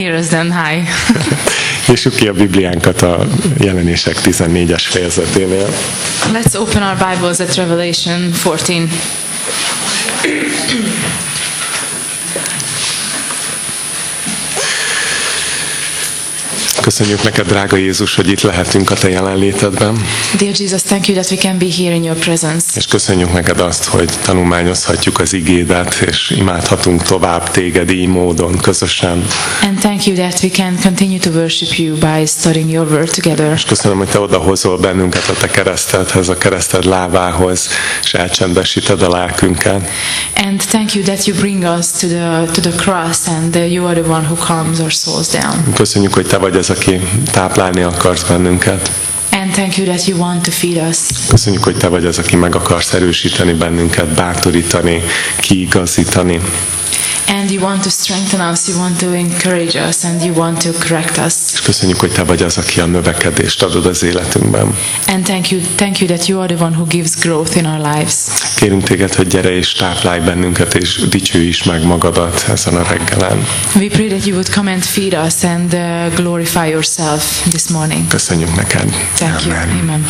Heroes then high. Nyissuk ki a Bibliánkat a Jelenések 14-es fejezeténél. Let's open our Bibles at Revelation 14. Köszönjük neked, drága Jézus, hogy itt lehetünk a te jelenlétedben. Dear Jesus, thank you that we can be here in your presence. És köszönjük neked azt, hogy tanulmányozhatjuk az igédet, és imádhatunk tovább téged így módon, közösen. And thank you that we can continue to worship you by studying your word together. És köszönöm, hogy te odahozol bennünket a te keresztedhez, a kereszted lábához, és elcsendesíted a lelkünket. And thank you that you bring us to the cross, and you are the one who calms our souls down. Köszönjük, hogy te vagy az, aki táplálni akarsz bennünket. And thank you that you want to feed us. Köszönjük, hogy te vagy az, aki meg akarsz erősíteni bennünket, bátorítani, kiigazítani. And you want to strengthen us, you want to encourage us, and you want to correct us. És köszönjük, hogy te vagy az, aki a növekedést adod az életünkben. And thank you that you are the one who gives growth in our lives. Kérünk téged, hogy gyere és táplálj bennünket, és dicsőj is meg magadat ezen a reggelen. We pray that you would come and feed us and glorify yourself this morning. Köszönjük neked. Thank you. Amen.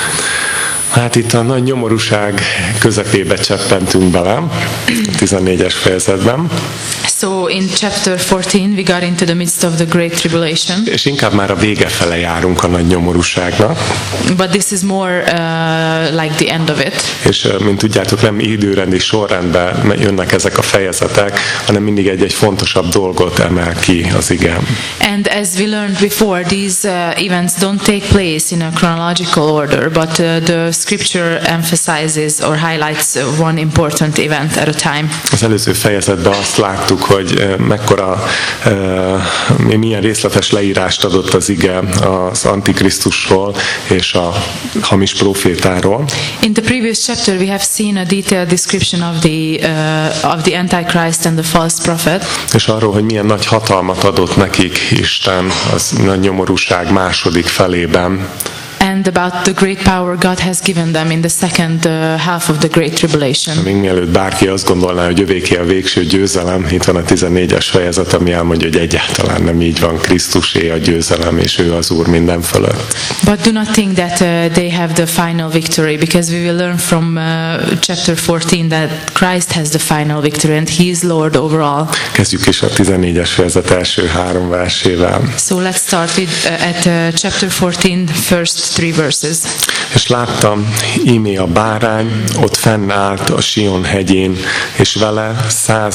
Hát itt a nagy nyomorúság közepébe cseppentünk bele, a 14-es fejezetben. So in chapter 14 we got into the midst of the great tribulation. És inkább már a vége fele járunk a nagy nyomorúságnak. But this is more like the end of it. És mint tudjátok, nem időrendi sorrendben jönnek ezek a fejezetek, hanem mindig egy fontosabb dolgot emel ki az ige. And as we learned before, these events don't take place in a chronological order, but the scripture emphasizes or highlights one important event at a time. Az előző fejezetben azt láttuk, hogy mekkora, milyen részletes leírást adott az ige az Antikrisztusról és a hamis profétáról. In the previous chapter we have seen a detailed description of the Antichrist and the false prophet. És arról, hogy milyen nagy hatalmat adott nekik Isten az nagy nyomorúság második felében. And about the great power God has given them in the second half of the great tribulation. Még mielőtt bárki azt gondolná, hogy övéké a végső győzelem, itt van a 14-es fejezet, ami elmondja, hogy egyáltalán nem így van, Krisztusé a győzelem, és ő az Úr minden fölött. But do not think that they have the final victory, because we will learn from chapter 14 that Christ has the final victory and He is Lord over all. Kezdjük is a 14-es fejezet első 3 versével. So let's start with at chapter 14, first 3 verses. És láttam, ímé a bárány ott fennállt a Sion hegyén, és vele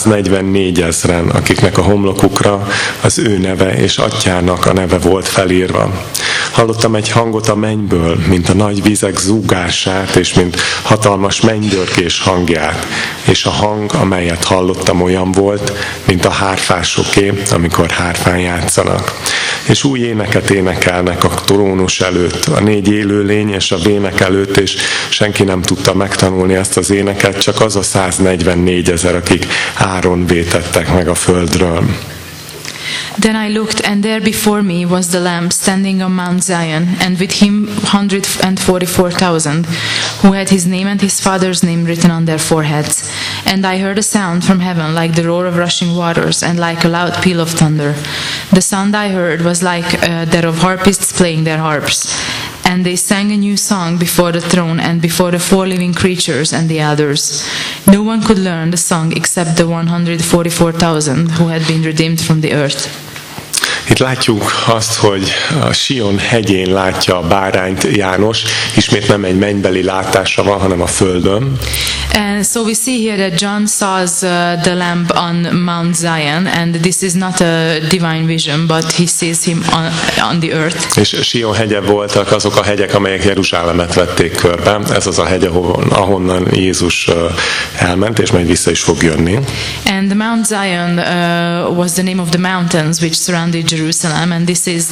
144 000, akiknek a homlokukra az ő neve és atyának a neve volt felírva. Hallottam egy hangot a mennyből, mint a nagy vizek zúgását, és mint hatalmas mennydörgés hangját. És a hang, amelyet hallottam, olyan volt, mint a hárfásoké, amikor hárfán játszanak. És új éneket énekelnek a trónus előtt, a 4 élőlény és a vének előtt, és senki nem tudta megtanulni ezt az éneket, csak az a 144 000, akik áron vétettek meg a földről. Then I looked, and there before me was the Lamb standing on Mount Zion, and with him 144,000, who had his name and his father's name written on their foreheads. And I heard a sound from heaven like the roar of rushing waters, and like a loud peal of thunder. The sound I heard was like that of harpists playing their harps. And they sang a new song before the throne and before the 4 living creatures and the elders. No one could learn the song except the 144,000 who had been redeemed from the earth. Itt látjuk azt, hogy a Sion hegyén látja a bárányt János, ismét nem egy mennybeli látása van, hanem a földön. And so we see here that John saws the Lamb on Mount Zion, and this is not a divine vision, but he sees him on the earth. És Sion hegye voltak azok a hegyek, amelyek Jeruzsálemet vették körbe. Ez az a hegy, ahonnan Jézus elment, és majd vissza is fog jönni. And the Mount Zion was the name of the mountains which surrounded Jerusalem, and this is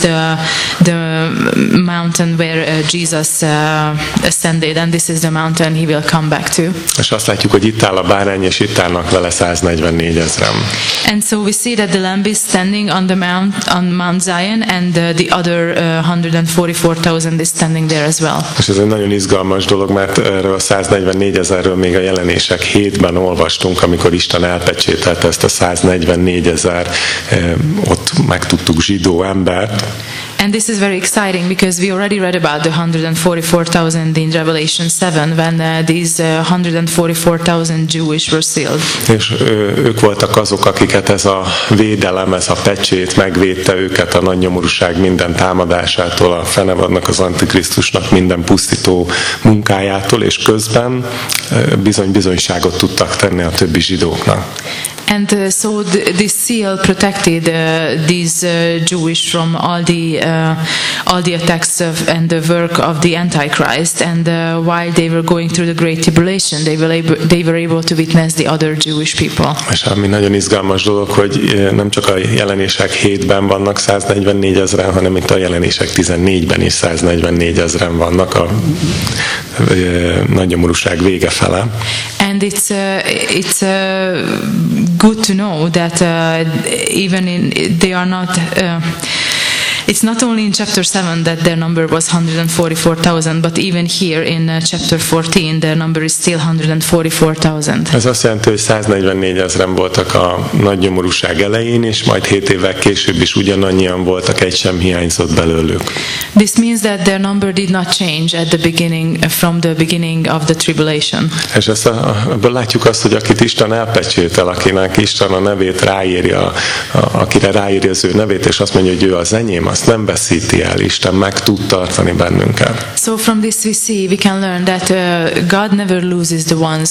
the mountain where Jesus ascended, and this is the mountain he will come back to. És azt látjuk, hogy itt áll a bárány, és itt állnak vele 144 000. And so we see that the lamb is standing on Mount Zion, and the other 144,000 is standing there as well. És ez egy nagyon izgalmas dolog, mert erről a 144 000-ről még a Jelenések 7-ben olvastunk, amikor Isten elpecsételte ezt a 144 000 ott megtudtuk zsidó embert. And this is very exciting because we already read about the 144,000 in Revelation 7 when these 144,000 Jewish were sealed. És ők voltak azok, akiket ez a védelem, ez a pecsét megvédte őket a nagy nyomorúság minden támadásától, a fenevadnak, az Antikrisztusnak minden pusztító munkájától, és közben bizonyságot tudtak tenni a többi zsidóknak. And so this seal protected these Jewish from all the attacks and the work of the Antichrist. And while they were going through the Great Tribulation, they were able to witness the other Jewish people. És ami nagyon izgalmas dolog, hogy nem csak a Jelenések 7-ben vannak 144 000-en, hanem itt a Jelenések 14-ben is 144 000-en vannak a nagy nyomorúság vége fele. And it's good to know that they are not. It's not only in chapter 7 that their number was 144,000, but even here in chapter 14 their number is still 144,000. Ez azt jelenti, hogy 144 000-en voltak a nagy nyomorúság elején, és majd 7 évvel később is ugyanannyian voltak, egy sem hiányzott belőlük. This means that their number did not change at the beginning, from the beginning of the tribulation. És ebből látjuk azt, hogy akit Isten elpecsétel, akinek Isten a nevét ráírja, akire ráírja az ő nevét, és azt mondja, hogy ő az enyém, azt nem veszíti el, Isten meg tud tartani bennünket. So from this we can learn that God never loses the ones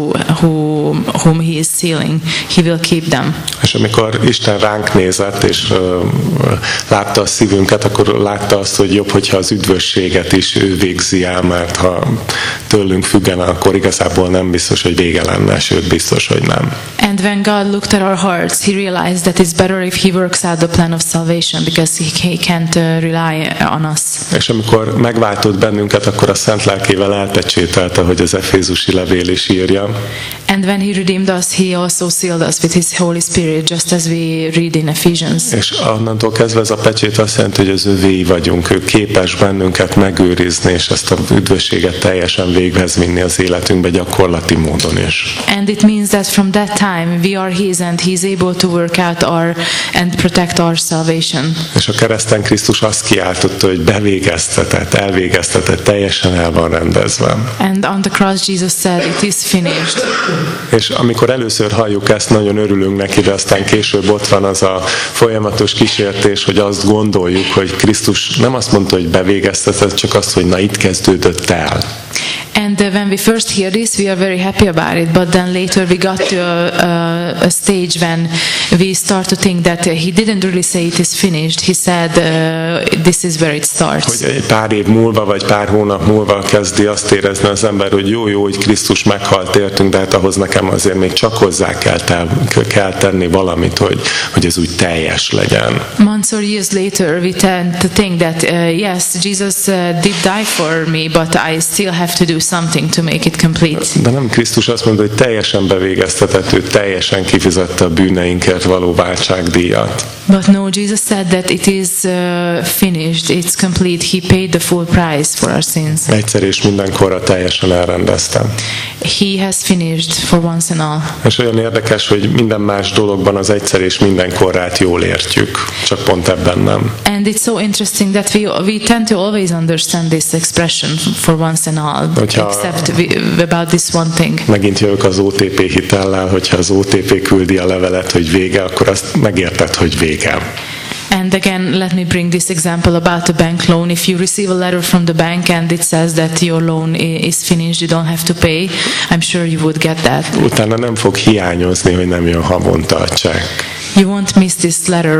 whom He is sealing. He will keep them. És amikor Isten ránk nézett, és látta a szívünket, akkor látta azt, hogy jobb, hogyha az üdvösséget is ő végzi el, mert ha tőlünk függene, akkor igazából nem biztos, hogy vége lenne, sőt biztos, hogy nem. And when God looked at our hearts, He realized that it's better if He works out the plan of salvation, because He can't rely on us. És amikor megváltott bennünket, akkor a Szent Lelkével elpecsételte, hogy az Efézusi levél is írja. And when He redeemed us, He also sealed us with His Holy Spirit, just as we read in Ephesians. És onnantól kezdve ez a pecsét azt jelenti, hogy az övéi vagyunk. Ő képes bennünket megőrizni, és ezt a üdvösséget teljesen véghez vinni az életünkbe gyakorlati módon is. And it means that from that time we are His, and He is able to work out and protect our salvation. És a kereszten Krisztus azt kiáltotta, hogy elvégeztetett, teljesen el van rendezve. And on the cross Jesus said, it is finished. És amikor először halljuk ezt, nagyon örülünk neki, de aztán később ott van az a folyamatos kísértés, hogy azt gondoljuk, hogy Krisztus nem azt mondta, hogy bevégeztetett, csak azt, hogy na itt kezdődött el. And when we first hear this, we are very happy about it. But then later we got to a stage when we start to think that He didn't really say it is finished. He said this is where it starts. Hogy egy pár év múlva, vagy pár hónap múlva kezdi azt érezni az ember, hogy jó, hogy Krisztus meghalt értünk, de hát ahhoz nekem azért még csak hozzá kell tenni valamit, hogy ez úgy teljes legyen. Months or years later, we tend to think that yes, Jesus did die for me, but I still have to do something to make it complete. De nem, Krisztus azt mondta, hogy teljesen bevégeztetett, ő teljesen kifizette a bűneinkért való váltságdíjat. But no, Jesus said that it is finished, it's complete. He paid the full price for our sins. Egyszer és mindenkorra teljesen elrendezte. He has finished for once and all. És olyan érdekes, hogy minden más dologban az egyszer és mindenkorrát jól értjük, csak pont ebben nem. And it's so interesting that we tend to always understand this expression for once and all, except about this one thing. Megint jövök az OTP hitellel, hogyha az OTP küldi a levelet, hogy vége, akkor azt megérted, hogy vége. And again, let me bring this example about a bank loan. If you receive a letter from the bank and it says that your loan is finished, you don't have to pay, I'm sure you would get that. Utána nem fog hiányozni, hogy nem jön havonta a csekk. You won't miss this letter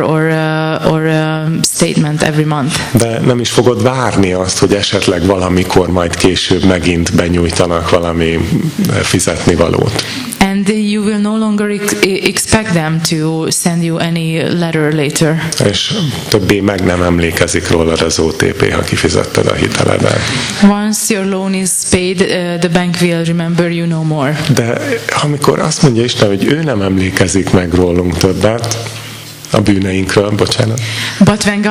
or statement every month. De nem is fogod várni azt, hogy esetleg valamikor majd később megint benyújtanak valami fizetnivalót. And you will no longer expect them to send you any letter later. És többé meg nem emlékezik rólad az OTP, ha kifizetted a hiteledet. Once your loan is paid, the bank will remember you no more. De amikor azt mondja Isten, hogy ő nem emlékezik meg rólunk többet, a bűneinkről, bocsánat. But when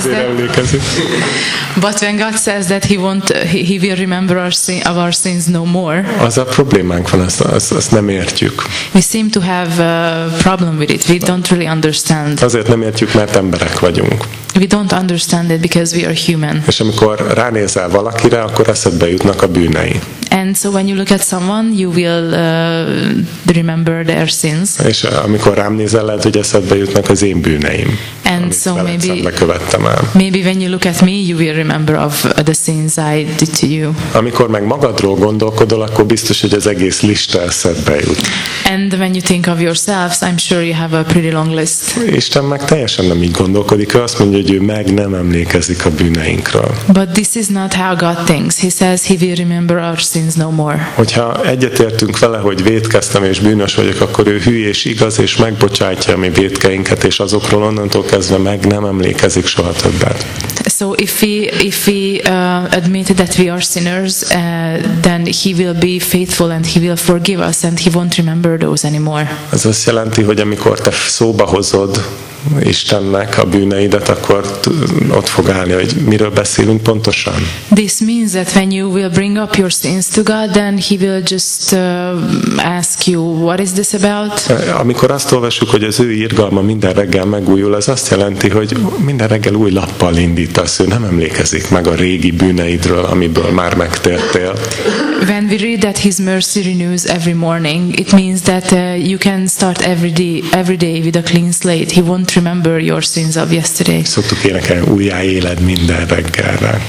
God says that he will remember our sins no more. Az a problémánk van, azt nem értjük. We seem to have a problem with it. We don't really understand. Azért nem értjük, mert emberek vagyunk. We don't understand it because we are human. És amikor ránézel valakire, akkor eszedbe jutnak a bűnei. And so when you look at someone, you will remember their sins. És amikor rám nézel, lehet, hogy eszedbe jutnak az én bűneim. And so maybe when you look at me, you will remember of the sins I did to you. Amikor meg magadról gondolkodol, akkor biztos, hogy az egész lista eszedbe jut. And when you think of yourselves, I'm sure you have a pretty long list. Isten meg teljesen nem így gondolkodik, ő azt mondja, hogy ő meg nem emlékezik a bűneinkről. But this is not how God thinks. He says he will remember our sins no more. Hogyha egyetértünk vele, hogy vétkeztem és bűnös vagyok, akkor ő hű és igaz, és megbocsátja a mi vétkeinket, és azokról onnantól kezdve meg nem emlékezik soha többet. So if we admit that we are sinners, then he will be faithful and he will forgive us and he won't remember those anymore. Ez azt jelenti, hogy amikor te szóba hozod Istennek a bűneidet, akkor ott fog állni, hogy miről beszélünk pontosan. This means that when you will bring up your sins to God, then he will just ask you, what is this about? Amikor azt olvassuk, hogy az ő irgalma minden reggel megújul, az azt jelenti, hogy minden reggel új lappal indítasz, ő nem emlékezik meg a régi bűneidről, amiből már megtértél. When we read that his mercy renews every morning, it means that you can start every day with a clean slate. He won't remember your sins of yesterday. Szoktuk énekelni, újjá éled minden reggelre.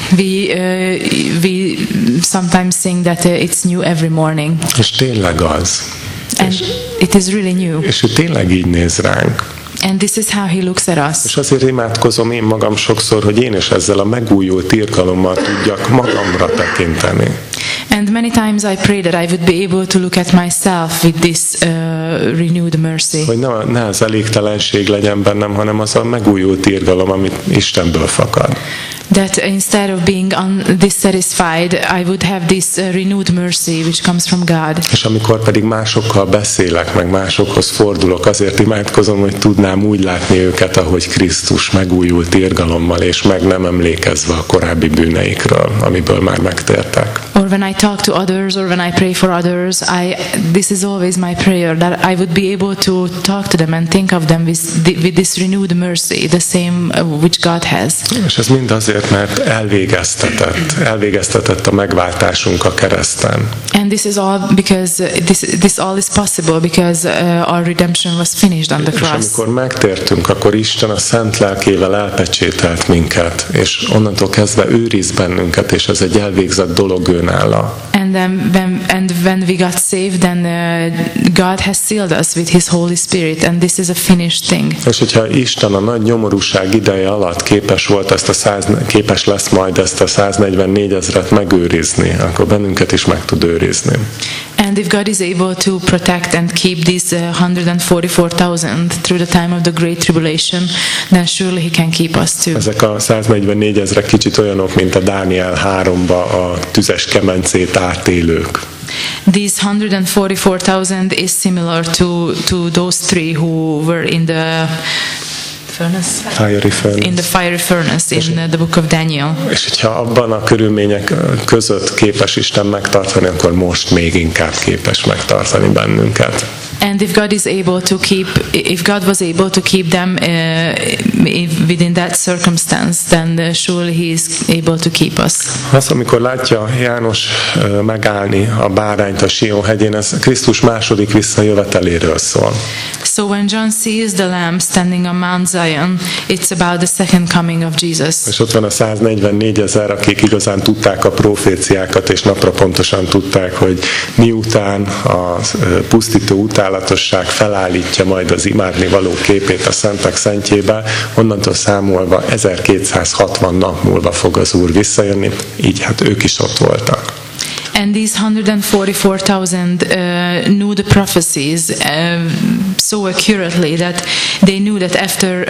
We sometimes sing that it's new every morning. És tényleg az. And it is really new. És ő tényleg így néz ránk. And this is how he looks at us. És azért imádkozom én magam sokszor, hogy én is ezzel a megújult irgalommal tudjak magamra tekinteni. And many times I pray that I would be able to look at myself with this renewed mercy. Hogy ne az elégtelenség legyen bennem, hanem az a megújult irgalom, amit Istenből fakad. That instead of being dissatisfied, I would have this renewed mercy which comes from God. És amikor pedig másokkal beszélek, meg másokhoz fordulok, azért imádkozom, hogy tudnám úgy látni őket, ahogy Krisztus megújult irgalommal, és meg nem emlékezve a korábbi bűneikről, amiből már megtértek. Or when I talk to others, or when I pray for others, this is always my prayer, that I would be able to talk to them and think of them with this renewed mercy, the same which God has. És ez mind azért, mert elvégeztetett a megváltásunk a kereszten. And this is all because this all is possible because our redemption was finished on the cross. És amikor megtértünk, akkor Isten a szent lelkével elpecsételt minket, és onnantól kezdve őriz bennünket, és ez egy elvégzett dolog őnála. And when we got saved, then God has sealed us with His Holy Spirit, and this is a finished thing. És hogyha Isten a nagy nyomorúság ideje alatt képes lesz majd ezt a 144 000-et megőrizni, akkor bennünket is meg tud őrizni. And if God is able to protect and keep these 144,000 through the time of the Great Tribulation, then surely He can keep us too. Ezek a 144 000 kicsit olyanok, mint a Dániel 3-ba a tüzes kemencét átélők. These 144,000 is similar to those three who were in the fiery furnace. In the fiery furnace in the book of Daniel. És hogyha abban a körülmények között képes Isten megtartani, akkor most még inkább képes megtartani bennünket. And if God was able to keep them within that circumstance, then surely He is able to keep us. Az, amikor látja János megállni a bárányt a Sion hegyén, ez Krisztus második visszajöveteléről szól. So when John sees the lamb standing on Mount Zion, it's about the second coming of Jesus. És ott van a 144 000, akik igazán tudták a proféciákat, és napra pontosan tudták, hogy miután a pusztító utálatosság felállítja majd az imádnivaló képét a szentek szentjébe, onnantól számolva 1260 nap múlva fog az Úr visszajönni, így hát ők is ott voltak. And these 144,000 knew the prophecies so accurately that they knew that after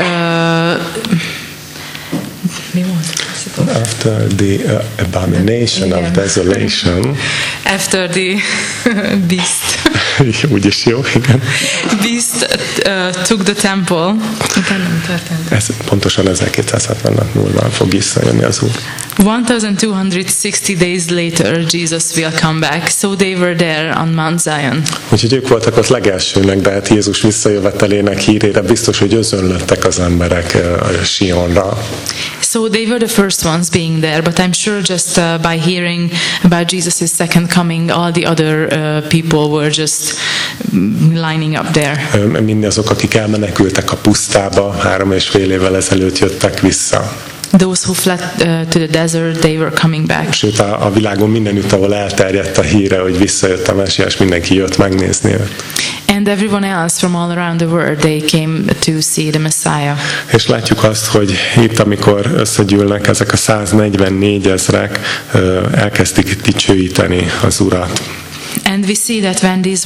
the abomination of desolation. After the beast. Úgyis jó, igen. Beast took the temple. Ez pontosan 1260 múlva fog visszajönni az Úr. 1260 days later Jesus will come back. So they were there on Mount Zion. Úgyhogy ők voltak ott legelsőnek, de hát Jézus visszajövetelének hírére biztos, hogy özönlöttek az emberek Sionra. So they were the first ones being there, but I'm sure just by hearing about Jesus' second coming, all the other people were just lining up there. Mindazok, akik elmenekültek a pusztába, 3,5 évvel ezelőtt jöttek vissza. Those who fled to the desert, they were coming back. Sőt, a világon mindenütt, ahol elterjedt a híre, hogy visszajött a Mesiás, mindenki jött megnézni őt. And everyone else from all around the world, they came to see the Messiah. És látjuk azt, hogy itt, amikor összegyűlnek ezek a 144 000-ek, elkezdik dicsőíteni az Urat. And we see that when these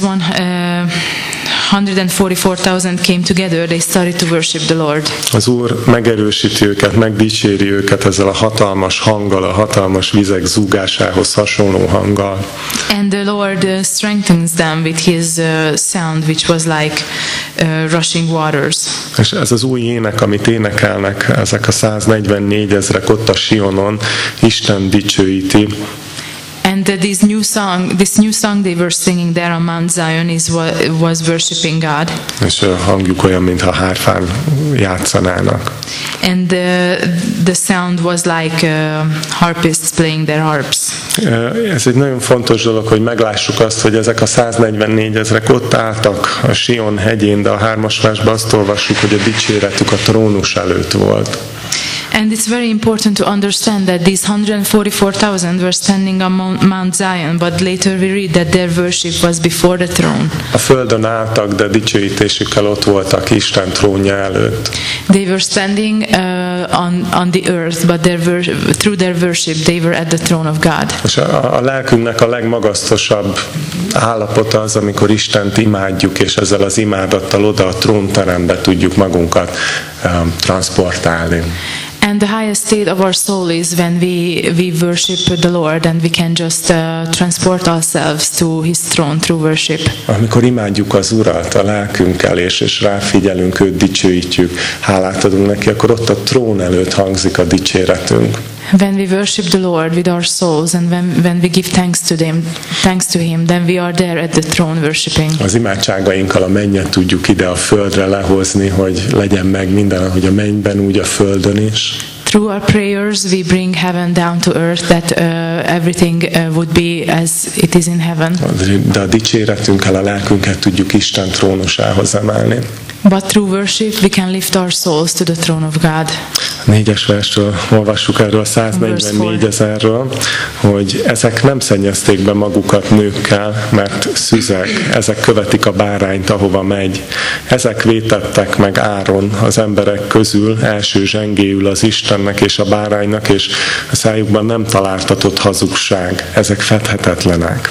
144,000 came together, they started to worship the Lord. Az Úr megerősíti őket, megdicséri őket ezzel a hatalmas hanggal, a hatalmas vizek zúgásához hasonló hanggal. And the Lord strengthens them with His sound, which was like rushing waters. És ez az új ének, amit énekelnek ezek a 144 000-ek ott a Sionon, Isten dicsőíti. And this new song they were singing there on Mount Zion was worshiping God. És a hangjuk olyan, mintha hárfán játszanának. And the sound was like harpists playing their harps. Ez egy nagyon fontos dolog, hogy meglássuk azt, hogy ezek a 144 000-ek ott álltak a Sion hegyén, de a 3. versben azt olvassuk, hogy a dicséretük a trónus előtt volt. And it's very important to understand that these 144,000 were standing on Mount Zion, but later we read that their worship was before the throne. A földön álltak, de dicsőítésükkel ott voltak Isten trónja előtt. They were standing on the earth, but through their worship they were at the throne of God. És a lelkünknek a legmagasztosabb állapota az, amikor Istent imádjuk, és ezzel az imádattal oda a trónterembe tudjuk magunkat transportálni. And the highest state of our soul is when we worship the Lord and we can just transport ourselves to His throne through worship. Amikor imádjuk az Urat a lelkünkkel, és ráfigyelünk, őt dicsőítjük, hálát adunk neki, akkor ott a trón előtt hangzik a dicséretünk. When we worship the Lord with our souls and when we give thanks to Him, then we are there at the throne worshiping. Az imádságainkkal a mennyet tudjuk ide a földre lehozni, hogy legyen meg minden, ahogy a mennyben, úgy a földön is. Through our prayers we bring heaven down to earth, that everything would be as it is in heaven. De a dicséretünkkel a lelkünket tudjuk Isten trónusához emelni. But through worship we can lift our souls to the throne of God. 4. versről olvassuk erről a 144 000-ről, hogy ezek nem szennyezték be magukat nőkkel, mert szüzek, ezek követik a bárányt, ahova megy. Ezek vétettek meg Áron az emberek közül, első zsengéül az Istennek és a báránynak, és a szájukban nem találtatott hazugság. Ezek fedhetetlenek.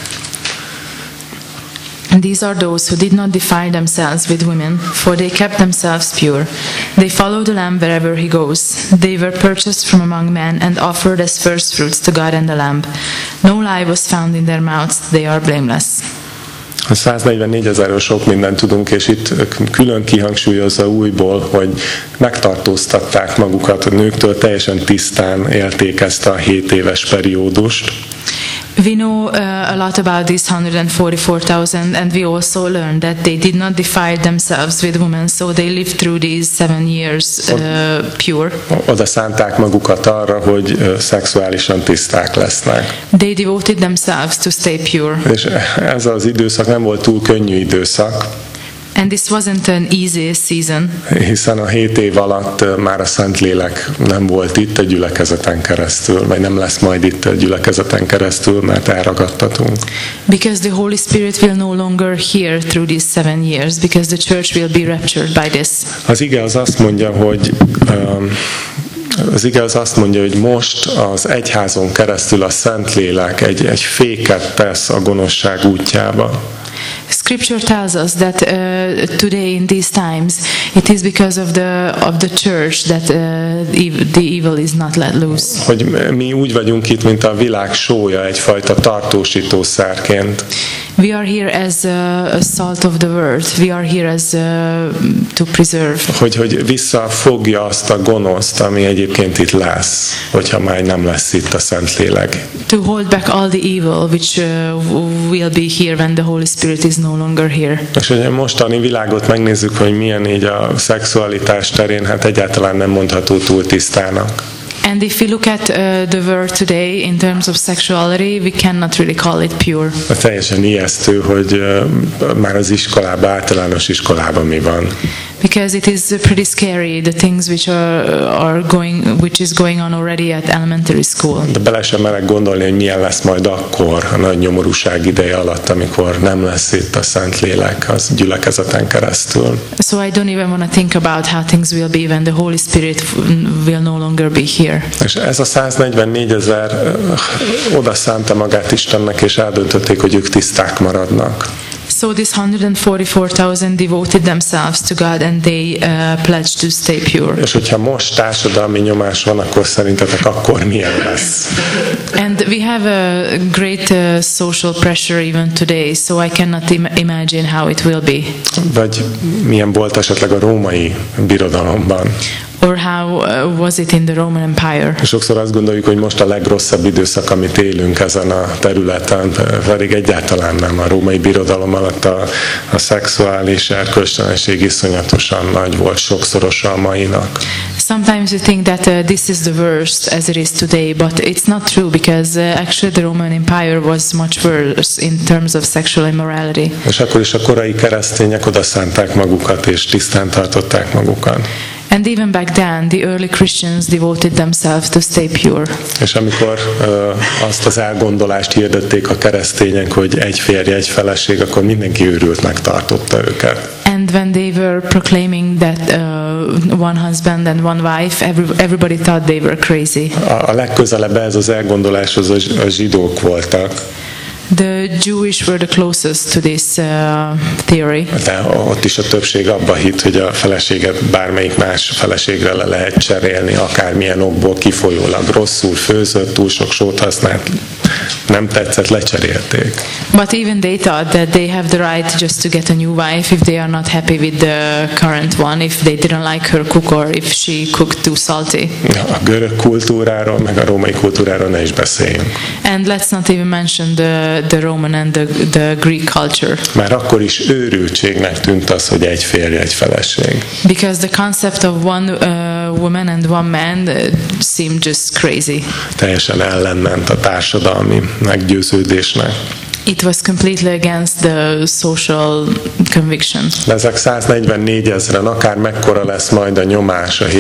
And these are those who did not defile themselves with women, for they kept themselves pure. They follow the Lamb wherever he goes. They were purchased from among men and offered as first fruits to God and the Lamb. No lie was found in their mouths, they are blameless. A 144 000-ről sok mindent tudunk, és itt külön kihangsúlyozza újból, hogy megtartóztatták magukat a nőktől, teljesen tisztán élték ezt a 7 éves periódust. We know a lot about these 144,000, and we also learned that they did not defile themselves with women, so they lived through these 7 years pure. Oda szánták magukat arra, hogy szexuálisan tiszták lesznek. They devoted themselves to stay pure. És ez az időszak nem volt túl könnyű időszak. And this wasn't an easy season. Hiszen a 7 év alatt már a Szentlélek nem volt itt a gyülekezeten keresztül, vagy nem lesz majd itt a gyülekezeten keresztül, mert elragadtatunk. Because the Holy Spirit will no longer here through these 7 years, because the church will be raptured by this. Az ige az azt mondja, hogy az ige az azt mondja, hogy most az egyházon keresztül a Szentlélek egy féket tesz a gonoszság útjába. Scripture tells us that today in these times it is because of the church that the evil is not let loose. Hogy mi úgy vagyunk itt, mint a világ sója, egyfajta tartósítószerként. We are here as a salt of the world. We are here as to preserve. Hogy visszafogja azt a gonoszt, ami egyébként itt lesz, hogyha már nem lesz itt a Szentlélek. To hold back all the evil which will be here when the Holy Spirit is no longer here. És hogy a mostani világot megnézzük, hogy milyen így a szexualitás terén, hát egyáltalán nem mondható túl tisztának. And if we look at the world today in terms of sexuality, we cannot really call it pure. Teljesen ijesztő, hogy már az iskolában, általános iskolában mi van. Because it is pretty scary, the things which is going on already at elementary school. De bele sem merek gondolni, hogy milyen lesz majd akkor a nagy nyomorúság ideje alatt, amikor nem lesz itt a Szentlélek az gyülekezeten keresztül. So I don't even want to think about how things will be when the Holy Spirit will no longer be here. És ez a 144 000 oda szánta magát Istennek, és eldöntötték, hogy ők tiszták maradnak. So this 144,000 devoted themselves to God and they pledged to stay pure. És hogyha most társadalmi nyomás van, akkor szerintetek akkor milyen lesz? And we have a great social pressure even today, so I cannot imagine how it will be. Vagy milyen volt esetleg a római birodalomban? Or how was it in the Roman Empire? Sokszor azt gondoljuk, hogy most a legrosszabb időszak, amit élünk ezen a területen, pedig egyáltalán nem. A római birodalom alatt a szexuális erkölctelenség iszonyatosan nagy volt, sokszorosa a mainak. Sometimes you think that this is the worst as it is today, but it's not true because actually the Roman Empire was much worse in terms of sexual immorality. És akkor is a korai keresztények odaszánták magukat és tisztán tartották magukat. And even back then, the early Christians devoted themselves to stay pure. És amikor azt az elgondolást hirdették a keresztények, hogy egy férj, egy feleség, akkor mindenki őrültnek tartotta őket. And when they were proclaiming that one husband and one wife, everybody thought they were crazy. A legközelebb ez az elgondoláshoz a zsidók voltak. The Jewish were the closest to this theory. De ott is a többség abba hitt, hogy a feleséget bármelyik más feleségre le lehet cserélni, akármilyen okból kifolyólag. Rosszul főzött, túl sok sót használt, nem tetszett, lecserélték. But even they thought that they have the right just to get a new wife if they are not happy with the current one, if they didn't like her cook or if she cooked too salty. A görög kultúráról, meg a római kultúráról ne is beszéljünk. And let's not even mention the Roman and the Greek culture. Már akkor is őrültségnek tűnt az, hogy egy férj, egy feleség. Because the concept of one woman and one man seemed just crazy. Teljesen ellenment a társadalmi meggyőződésnek. It was completely against the social conviction. De ezek 144 000-en, akár mekkora lesz majd a nyomás a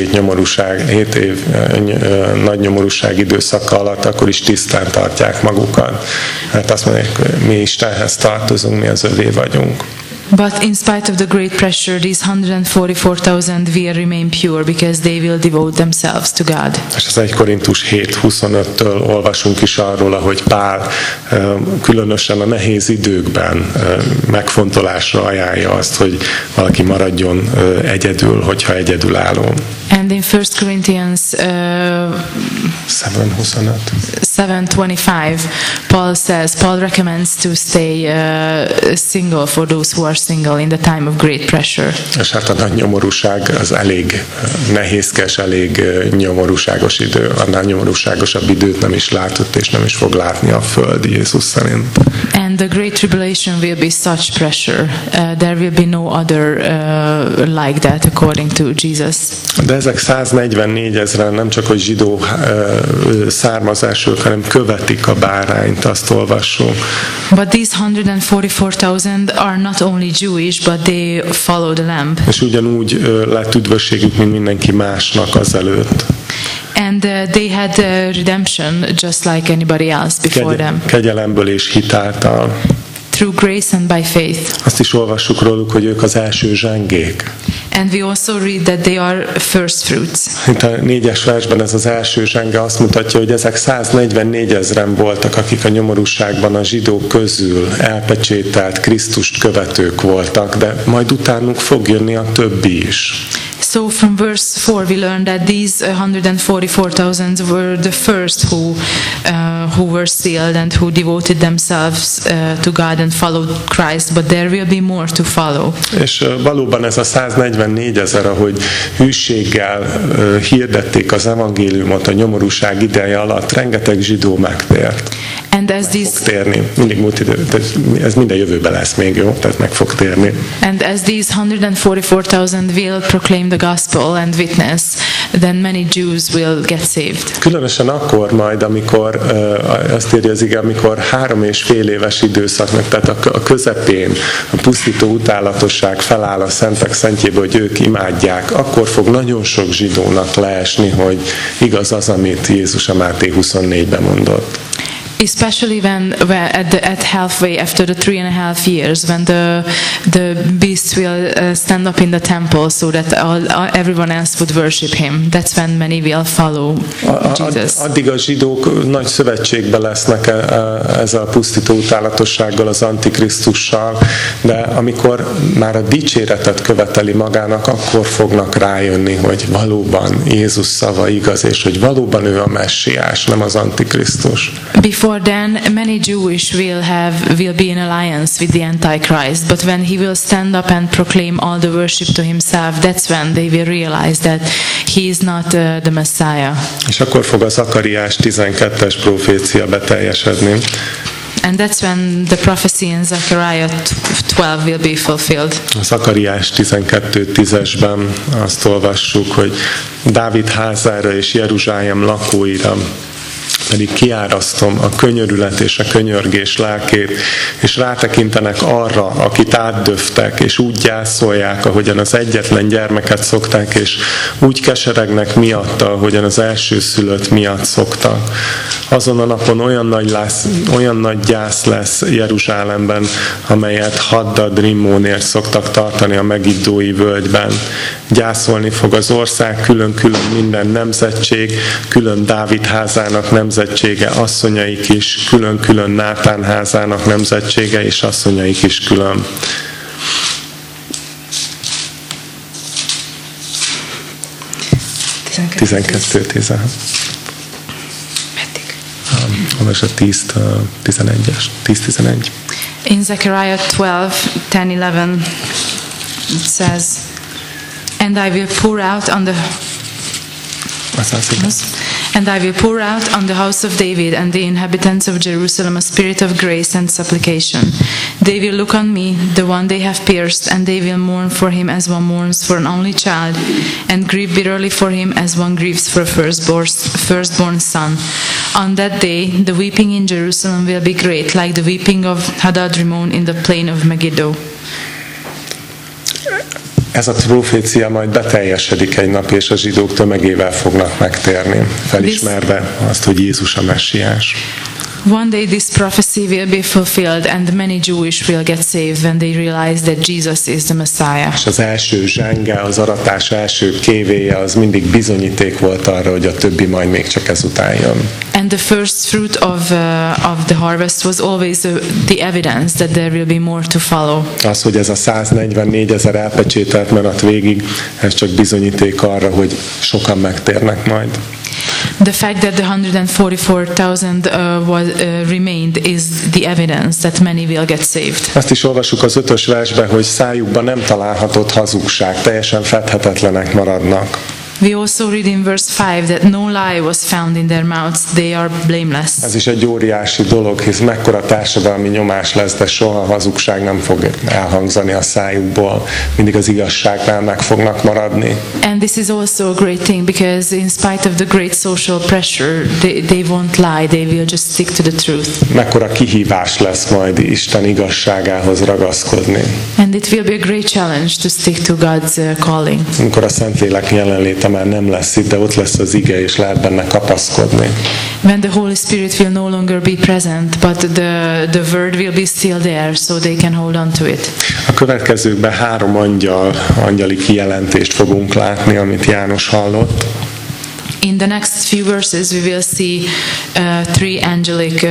7 év nagy nyomorúság időszaka alatt, akkor is tisztán tartják magukat. Hát azt mondják, mi Istenhez tartozunk, mi az övé vagyunk. But in spite of the great pressure, these 144,000 will remain pure because they will devote themselves to God. És az 1 Korintus 7:25-től olvasunk is arról, ahogy Pál különösen a nehéz időkben megfontolásra ajánlja azt, hogy valaki maradjon egyedül, hogyha egyedülálló. And in 1 Corinthians 7:25, Paul recommends to stay single for those who are single in the time of great pressure. És hát a nagy nyomorúság az elég nehézkes, elég nyomorúságos idő. Annál nyomorúságosabb időt nem is látott és nem is fog látni a föld Jézus szerint. And the great tribulation will be such pressure. There will be no other like that according to Jesus. De ezek 144 000-en nem csak hogy zsidó származásúak, hanem követik a bárányt, azt olvassuk. But these 144,000 are not only Jewish, but they follow the Lamb. És ugyanúgy lett üdvösségük, mint mindenki másnak azelőtt. And they had redemption just like anybody else before them. Kegyelemből és hitáltal. through grace and by faith. Azt is olvassuk róluk, hogy ők az első zsengék. And we also read that they are first fruits. Itt a 4-es versben ez az első zsenge azt mutatja, hogy ezek 144 000 voltak, akik a nyomorúságban a zsidók közül elpecsételt Krisztust követők voltak, de majd utánuk fog jönni a többi is. So from verse 4 we learn that these 144,000 were the first who were sealed and who devoted themselves to God and followed Christ, but there will be more to follow. És valóban ez a 144 000, ahogy hűséggel hirdették az evangéliumot a nyomorúság ideje alatt, rengeteg zsidó megtért. And as Meg fog térni. Mindig múlt idő, ez minden jövőben lesz még, jó? Tehát meg fog térni. And as these 144,000 will proclaim the gospel and witness, then many Jews will get saved. Különösen akkor majd, amikor azt írja az ige, amikor 3,5 éves időszaknak, tehát a közepén a pusztító utálatosság feláll a szentek szentjébe, hogy ők imádják, akkor fog nagyon sok zsidónak leesni, hogy igaz az, amit Jézus a Máté 24-ben mondott. Especially when at halfway after the 3.5 years, when the beast will stand up in the temple, so that everyone else would worship him. That's when many will follow Jesus. Addig a zsidók nagy szövetségbe lesznek ezzel a pusztító utálatossággal, az Antikrisztussal, de amikor már a dicséretet követeli magának, akkor fognak rájönni, hogy valóban Jézus szava igaz, és hogy valóban ő a messiás, nem az Antikrisztus. Before then, many Jewish will be in alliance with the Antichrist, but when he will stand up and proclaim all the worship to himself, that's when they will realize that he is not the Messiah. És akkor fog a Zakariás 12-es profécia beteljesedni. And that's when the prophecy in Zechariah 12 will be fulfilled. A Zakariás 12:10-esben azt olvassuk, hogy Dávid házára és Jeruzsálem lakóira pedig kiárasztom a könyörület és a könyörgés lelkét, és rátekintenek arra, akit átdöftek, és úgy gyászolják, ahogyan az egyetlen gyermeket szokták, és úgy keseregnek miatta, ahogyan az elsőszülött miatt szoktak. Azon a napon olyan nagy gyász lesz Jeruzsálemben, amelyet Haddad Rimmónért szoktak tartani a Megiddói völgyben. Gyászolni fog az ország, külön-külön minden nemzetség, külön Dávid házának nemzetsége, asszonyaik is, külön-külön Nátán házának nemzetsége, és asszonyaik is külön. Tizenkettő. Olvasd a 10-11-es. 10-11. In Zechariah 12:10-11 it says, And I will pour out on the house of David and the inhabitants of Jerusalem a spirit of grace and supplication. They will look on me, the one they have pierced, and they will mourn for him as one mourns for an only child, and grieve bitterly for him as one grieves for a firstborn son. On that day, the weeping in Jerusalem will be great, like the weeping of Hadad Rimmon in the plain of Megiddo. Ez a profécia majd beteljesedik egy nap, és a zsidók tömegével fognak megtérni, felismerve azt, hogy Jézus a messiás. One day this prophecy will be fulfilled and many Jewish will get saved when they realize that Jesus is the Messiah. És az első zsenge, az aratás első kévéje, az mindig bizonyíték volt arra, hogy a többi majd még csak ezután jön. And the first fruit of the harvest was always the evidence that there will be more to follow. Az, hogy ez a 144 000 elpecsételt menet végig, ez csak bizonyíték arra, hogy sokan megtérnek majd. The fact that the 144,000 remained is the evidence that many will get saved. Azt is olvassuk az 5-ös versben, hogy szájukban nem találhatott hazugság, teljesen fedhetetlenek maradnak. We also read in verse 5 that no lie was found in their mouths, they are blameless. Ez is egy óriási dolog, hisz mekkora társadalmi nyomás lesz, de soha hazugság nem fog elhangzani a szájukból, mindig az igazságnál meg fognak maradni. And this is also a great thing, because in spite of the great social pressure, they won't lie, they will just stick to the truth. Mekkora kihívás lesz majd Isten igazságához ragaszkodni. And it will be a great challenge to stick to God's calling. Amikor a Szentlélek jelenléte már nem lesz itt, de ott lesz az ige, és lehet benne kapaszkodni. When the Holy Spirit will no longer be present, but the word will be still there, so they can hold on to it. A következőkben 3 angyali kijelentést fogunk látni, amit János hallott. In the next few verses, we will see 3 angelic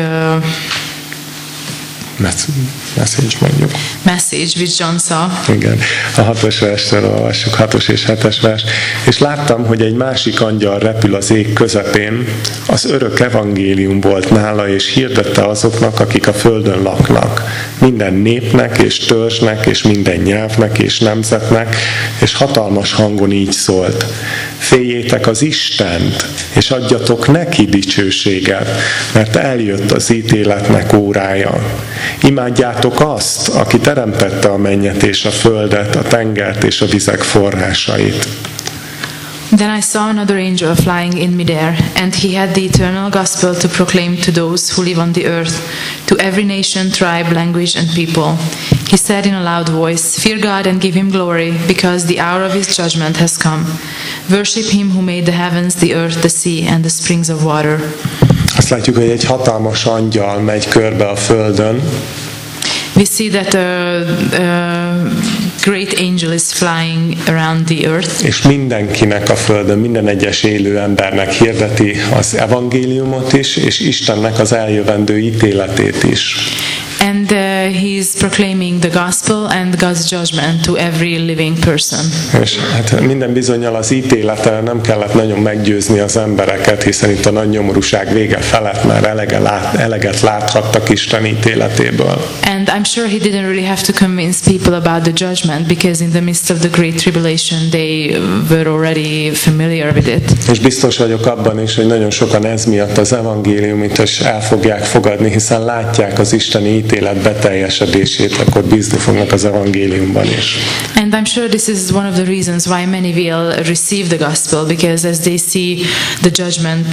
message mondjuk. message which John saw. Igen, a 6-os verstől olvassuk, 6-os és 7-es vers. És láttam, hogy egy másik angyal repül az ég közepén, az örök evangélium volt nála, és hirdette azoknak, akik a földön laknak, minden népnek és törzsnek, és minden nyelvnek és nemzetnek, és hatalmas hangon így szólt: féljétek az Istent, és adjatok neki dicsőséget, mert eljött az ítéletnek órája. Imádjátok azt, aki teremtette a mennyet és a földet, a tengert és a vizek forrásait. Then I saw another angel flying in midair, and he had the eternal gospel to proclaim to those who live on the earth, to every nation, tribe, language, and people. He said in a loud voice, "Fear God and give him glory, because the hour of his judgment has come. Worship him who made the heavens, the earth, the sea, and the springs of water." Azt látjuk, hogy egy hatalmas angyal megy körbe a földön. We see that a great angel is flying around the earth. És mindenkinek a földön, minden egyes élő embernek hirdeti az evangéliumot is, és Istennek az eljövendő ítéletét is. And he is proclaiming the gospel and God's judgment to every living person. És hát minden bizonnyal az ítélete nem kellett nagyon meggyőzni az embereket, hiszen itt a nagy nyomorúság vége felett már eleget láthattak Isten ítéletéből. And I'm sure he didn't really have to convince people about the judgment, because in the midst of the great tribulation they were already familiar with it. És biztos vagyok abban is, hogy nagyon sokan ez miatt az evangéliumot is el fogják fogadni, hiszen látják az isteni ítélet beteljesedését, akkor bízni fognak az evangéliumban is. And I'm sure this is one of the reasons why many will receive the gospel, because as they see the judgment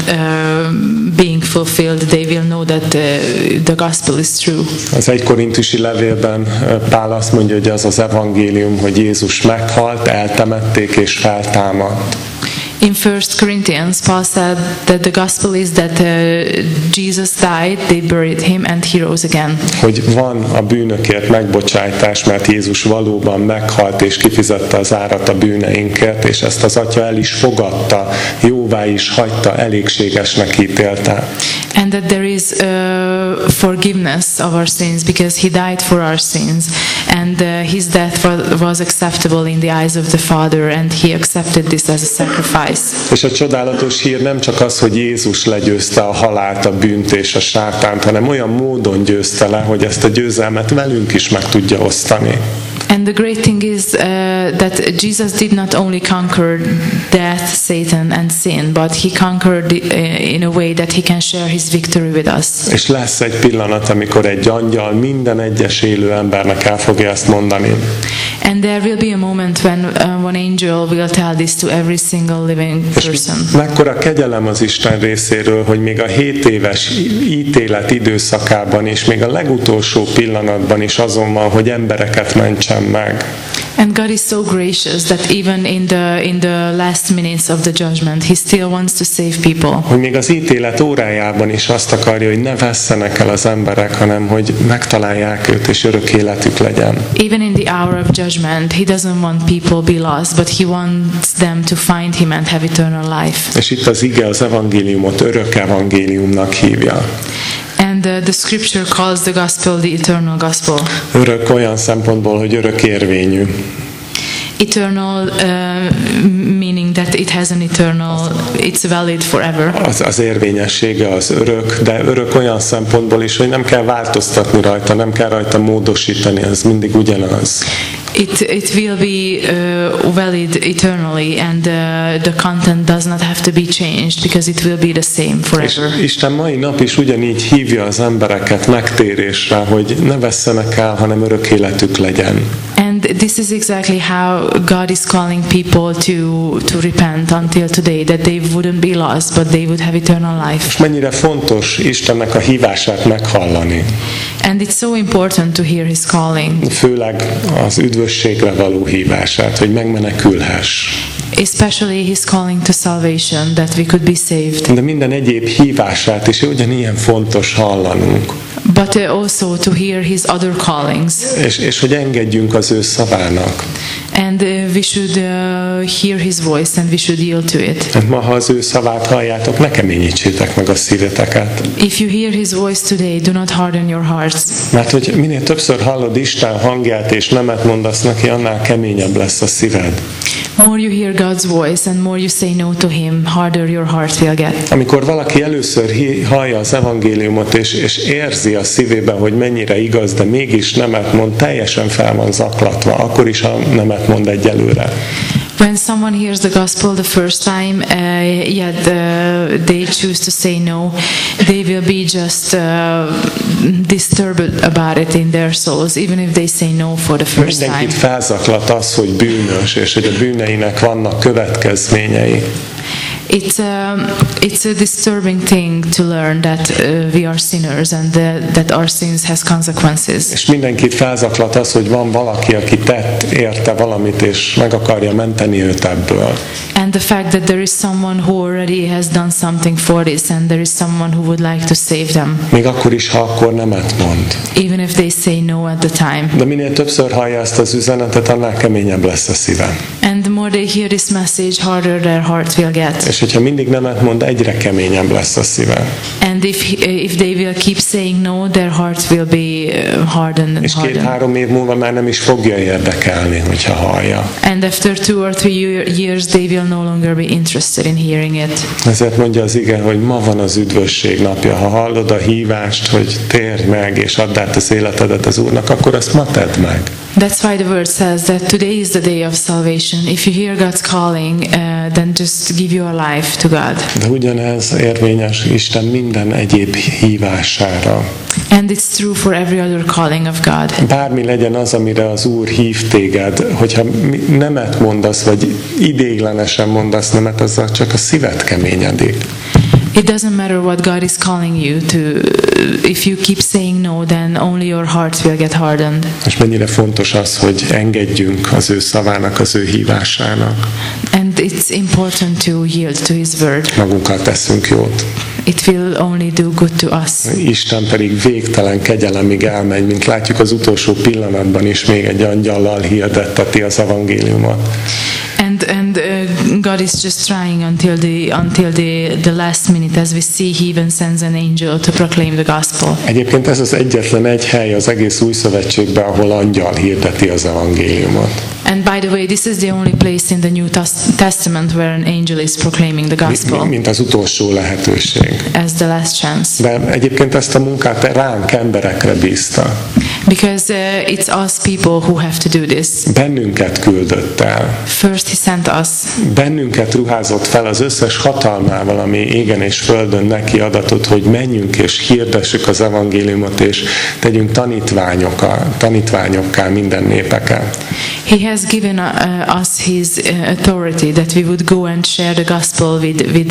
being fulfilled, they will know that the gospel is true. Az 1 Korintusi levélben Pál azt mondja, hogy az az evangélium, hogy Jézus meghalt, eltemették és feltámadt. In 1 Corinthians, Paul said that the gospel is that Jesus died, they buried him, and he rose again. Hogy van a bűnökért megbocsájtás, mert Jézus valóban meghalt és kifizette az árat a bűneinkért, és ezt az Atya el is fogadta, jóvá is hagyta, elégségesnek ítélte. And that there is forgiveness of our sins, because he died for our sins, and his death was acceptable in the eyes of the Father, and he accepted this as a sacrifice. És a csodálatos hír nem csak az, hogy Jézus legyőzte a halált, a bűnt és a sátánt, hanem olyan módon győzte le, hogy ezt a győzelmet velünk is meg tudja osztani. And the great thing is that Jesus did not only conquer death, Satan, and sin, but he conquered in a way that he can share his victory with us. És lesz egy pillanat, amikor egy angyal minden egyes élő embernek el fogja ezt mondani. And there will be a moment when one angel will tell this to every single living person. Mekkora kegyelem az Isten részéről, hogy még a 7 éves ítélet időszakában és még a legutolsó pillanatban is azon van, hogy embereket mentsen meg. And God is so gracious that even in the last minutes of the judgment, He still wants to save people. Hogy még az ítélet órájában is azt akarja, hogy ne vesszenek el az emberek, hanem hogy megtalálják őt és örök életük legyen. Even in the hour of judgment, He doesn't want people be lost, but He wants them to find Him and have eternal life. És itt az ige az evangéliumot örök evangéliumnak hívja. And the scripture calls the gospel the eternal gospel. Örök olyan szempontból, hogy örök érvényű. Eternal meaning that it has an eternal, it's valid forever. Az érvényessége az örök, de örök olyan szempontból is, hogy nem kell változtatni rajta, nem kell rajta módosítani, ez mindig ugyanaz. It will be valid eternally, and the content does not have to be changed, because it will be the same forever. És Isten mai nap is ugyanígy hívja az embereket megtérésre, hogy ne vesszenek el, hanem örök életük legyen. And this is exactly how God is calling people to repent until today, that they wouldn't be lost, but they would have eternal life. És mennyire fontos Istennek a hívását meghallani. And it's so important to hear His calling. Főleg az üdvösségre való hívását, hogy megmenekülhess. Especially His calling to salvation, that we could be saved. De minden egyéb hívását is ugyanilyen fontos hallanunk. But also to hear His other callings. És hogy engedjünk az ő szavának. And we should hear His voice, and we should yield to it. Hát ma, ha az ő szavát halljátok, ne keményítsétek meg a szíveteket. If you hear His voice today, do not harden your hearts. Mert hogy minél többször hallod Isten hangját és nemet mondasz neki, annál keményebb lesz a szíved. More you hear God's voice and more you say no to Him, harder your heart will get. Amikor valaki először hallja az evangéliumot és érzi a szívében, hogy mennyire igaz, de mégis nemet mond, teljesen fel van zaklatva, akkor is a nemet mond egyelőre. When someone hears the gospel the first time, yet they choose to say no, they will be just disturbed about it in their souls, even if they say no for the first time. Mindenkit felzaklat az, hogy bűnös, és hogy a bűneinek vannak következményei. It's a disturbing thing to learn that we are sinners and that our sins has consequences. És mindenkit felzaklat az, hogy van valaki, aki tett érte valamit, és meg akarja menteni őt ebből. And the fact that there is someone who already has done something for this, and there is someone who would like to save them. Még akkor is, ha akkor nemet mond. Even if they say no at the time. De minél többször hallja ezt az üzenetet, annál keményebb lesz a szíve. And the more they hear this message, harder their heart will get. És hogyha mindig nemet mond, egyre keményebb lesz a szíve. And if they will keep saying no, their heart will be hardened and és hardened. 2-3 év múlva már nem is fogja érdekelni, hogyha hallja. And after 2 or 3 years, they will no longer be interested in hearing it. Ezért mondja az ige, hogy ma van az üdvösség napja. Ha hallod a hívást, hogy térj meg és add át az életedet az Úrnak, akkor azt ma tedd meg. That's why the word says that today is the day of salvation. If you hear God's calling, then just give your life to God. De ugyanez érvényes Isten minden egyéb hívására. And it's true for every other calling of God. Bármi legyen az, amire az Úr hív téged, hogyha nemet mondasz, vagy ideiglenesen mondasz nemet, azzal csak a szíved keményedik. It doesn't matter what God is calling you to. If you keep saying no, then only your heart will get hardened. És mennyire fontos az, hogy engedjünk az ő szavának, az ő hívásának. And it's important to yield to His word. Magunkkal teszünk jót. It will only do good to us. Isten pedig végtelen kegyelemig elmegy, mint látjuk az utolsó pillanatban is még egy angyallal hirdetteti az evangéliumot. And God is just trying until the last minute, as we see, He even sends an angel to proclaim the gospel. Egyébként ez az egyetlen egy hely az egész új szövetségben, ahol angyal hirdeti az evangéliumot. And by the way, this is the only place in the New Testament where an angel is proclaiming the gospel. Mint az utolsó lehetőség. As the last chance. De egyébként ezt a munkát ránk, emberekre bízta. Because it's us people who have to do this. Bennünket küldött el. First He sent us. Bennünket ruházott fel az összes hatalmával, ami égen és földön neki adatot, hogy menjünk és hirdessük az evangéliumot, és tegyünk tanítványokká minden népeken. He has given us His authority that we would go and share the gospel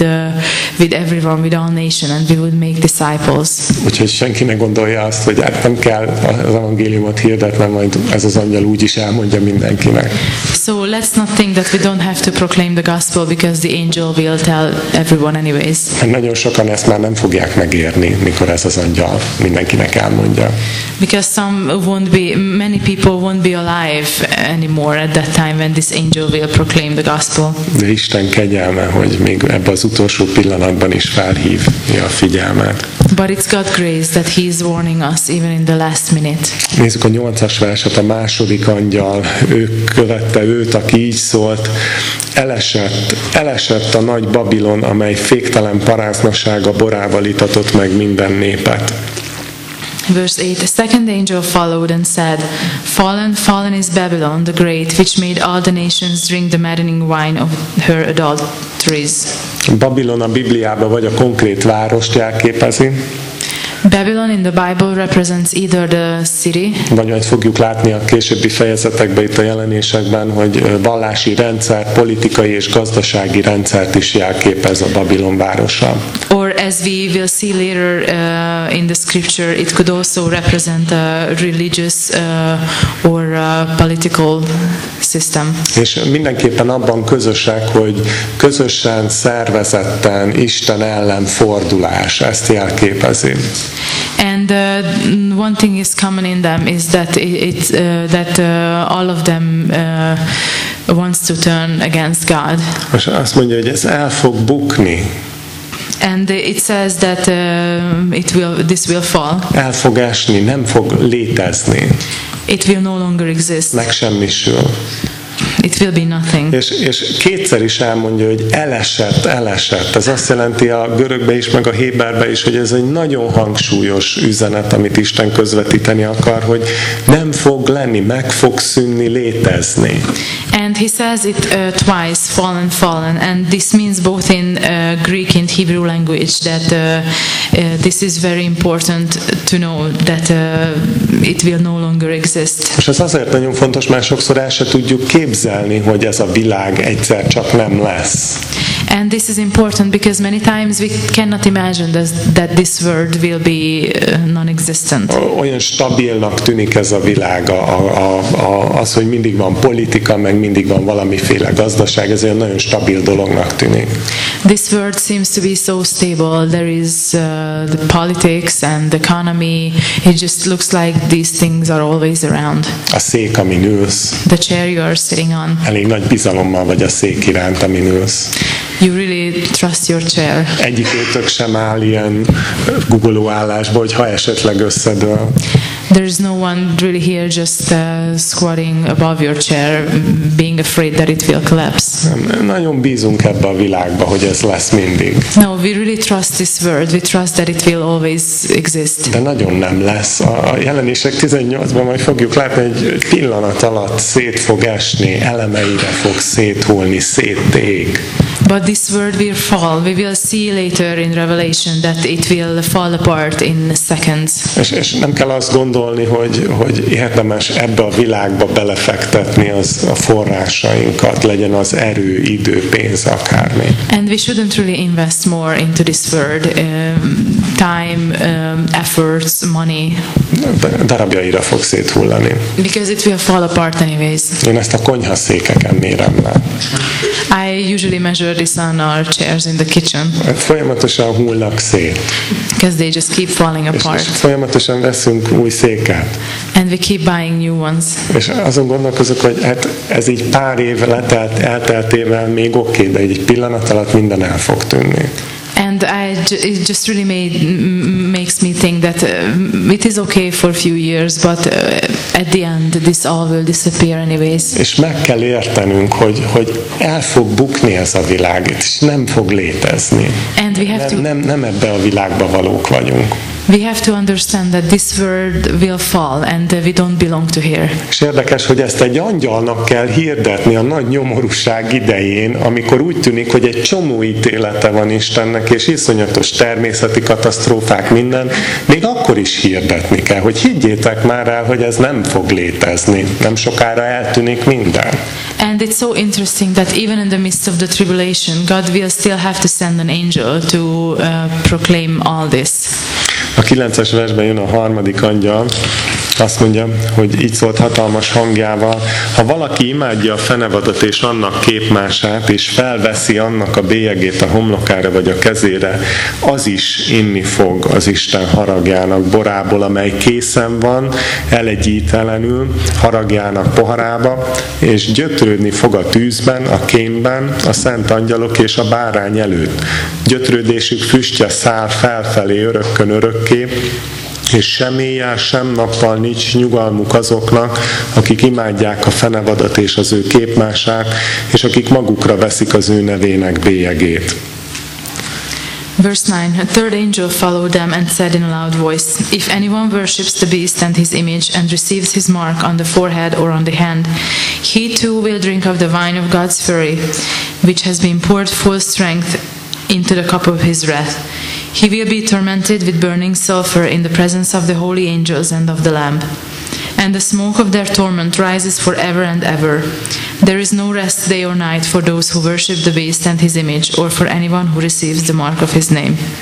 with everyone, with all nations, and we would make disciples. Úgyhogy senki ne gondolja azt, hogy hát nem kell az evangéliumot hirdetnem, majd ez az angyal úgyis elmondja mindenkinek. So let's not think that we don't have to proclaim the gospel because the angel will tell everyone anyways. Nagyon sokan ezt már nem fogják megérni, mikor ez az angyal mindenkinek elmondja. Because many people won't be alive anymore at that time when this angel will proclaim the gospel. De Isten kegyelme, hogy még ebben az utolsó pillanatban is felhívja a figyelmet. But it's God's grace that He is warning us even in the last minute. Nézzük a 8-as verset, a második angyal, ő követte őt, aki így szólt: elesett a nagy Babilon, amely féktelen paráznasága borával itatott meg minden népet. Verse 8, the second angel followed and said, Fallen is Babylon the Great, which made all the nations drink the maddening wine of her adulteries. Babilon a Bibliában vagy a konkrét várost jelképezi. Babylon in the Bible represents either the city, vagy majd fogjuk látni a későbbi fejezetekben, itt a jelenésekben, hogy vallási rendszer, politikai és gazdasági rendszert is jelképez a Babilon városa. or as we will see later in the scripture, it could also represent a religious or a political system. És mindenképpen abban közösek, hogy közösen, szervezetten, Isten ellen fordulás, ezt jelképezi. And one thing is common in them is that all of them wants to turn against God. És azt mondja, hogy ez el fog bukni. And it says that this will fall. El fog esni, nem fog létezni. It will no longer exist. Megsemmisül. It will be nothing. És kétszer is elmondja, hogy elesett. Ez azt jelenti a görögbe is, meg a héberbe is, hogy ez egy nagyon hangsúlyos üzenet, amit Isten közvetíteni akar, hogy nem fog lenni, meg fog szűnni, létezni. And he says it twice, fallen, and this means both in Greek and Hebrew language that this is very important to know that it will no longer exist. És ez azért nagyon fontos, mert sokszor el se tudjuk képzelni, hogy ez a világ egyszer csak nem lesz. And this is important because many times we cannot imagine that this world will be non-existent. Olyan stabilnak tűnik ez a világ, az, hogy mindig van politika, meg mindig van valamiféle gazdaság, ez olyan nagyon stabil dolognak tűnik. This world seems to be so stable. There is the politics and the economy. It just looks like these things are always around. A szék, amin ülsz. The chair you are sitting on. Elég nagy bizalommal vagy a szék iránt, amin ülsz. You really trust your chair. Egyikőtök sem áll ilyen guggoló állásba, hogy ha esetleg összedől. There is no one really here just squatting above your chair, being afraid that it will collapse. Nagyon bízunk ebbe a világba, hogy ez lesz mindig. No, we really trust this world. We trust that it will always exist. De nagyon nem lesz. A Jelenések 18-ban majd fogjuk látni, hogy egy pillanat alatt szét fog esni, elemeire fog széthulni, szétég. But this world will fall. We will see later in Revelation that it will fall apart in seconds. És nem kell azt gondolni, hogy érdemes ebbe a világba belefektetni a forrásainkat, legyen az erő, idő, pénz, akármi. And we shouldn't really invest more into this world. Time, efforts, money. Darabjaira fog széthullani. Because it will fall apart anyways. Én ezt a konyhaszékeken mérem le. I usually measure this on our chairs in the kitchen. Folyamatosan hullnak szét. Because they just keep falling apart. És folyamatosan veszünk új széket. And we keep buying new ones. És azon gondolkozok, hogy hát ez így pár év elteltével még oké, de egy pillanat alatt minden el fog tűnni. And it just really makes me think that it is okay for a few years, but at the end this all will disappear anyways. És meg kell értenünk, hogy el fog bukni ez a világ, és nem fog létezni. And we have nem ebbe a világba valók vagyunk. We have to understand that this world will fall and we don't belong to here. És érdekes, hogy ezt egy angyalnak kell hirdetni a nagy nyomorúság idején, amikor úgy tűnik, hogy egy csomó ítélete van Istennek, és iszonyatos természeti katasztrófák, minden, még akkor is hirdetni kell, hogy higgyétek már el, hogy ez nem fog létezni. Nem sokára eltűnik minden. And it's so interesting that even in the midst of the tribulation, God will still have to send an angel to proclaim all this. A 9-es versben jön a harmadik angyal, azt mondja, hogy így szólt hatalmas hangjával: ha valaki imádja a fenevadat és annak képmását, és felveszi annak a bélyegét a homlokára vagy a kezére, az is inni fog az Isten haragjának borából, amely készen van, elegyítelenül haragjának poharába, és gyötrődni fog a tűzben, a kémben, a szent angyalok és a bárány előtt. Gyötrődésük füstje száll felfelé örökkön örökké, és sem éjjel, sem nappal nincs nyugalmuk azoknak, akik imádják a fenevadat és az ő képmását, és akik magukra veszik az ő nevének bélyegét. Verse 9, a third angel followed them and said in a loud voice, if anyone worships the beast and his image and receives his mark on the forehead or on the hand, he too will drink of the wine of God's fury, which has been poured full strength into the cup of his wrath. He will be tormented with burning sulfur in the presence of the holy angels and of the Lamb. And the smoke of their torment rises forever and ever. There is no rest day or night for those who worship the beast and his image, or for anyone who receives the mark of his name.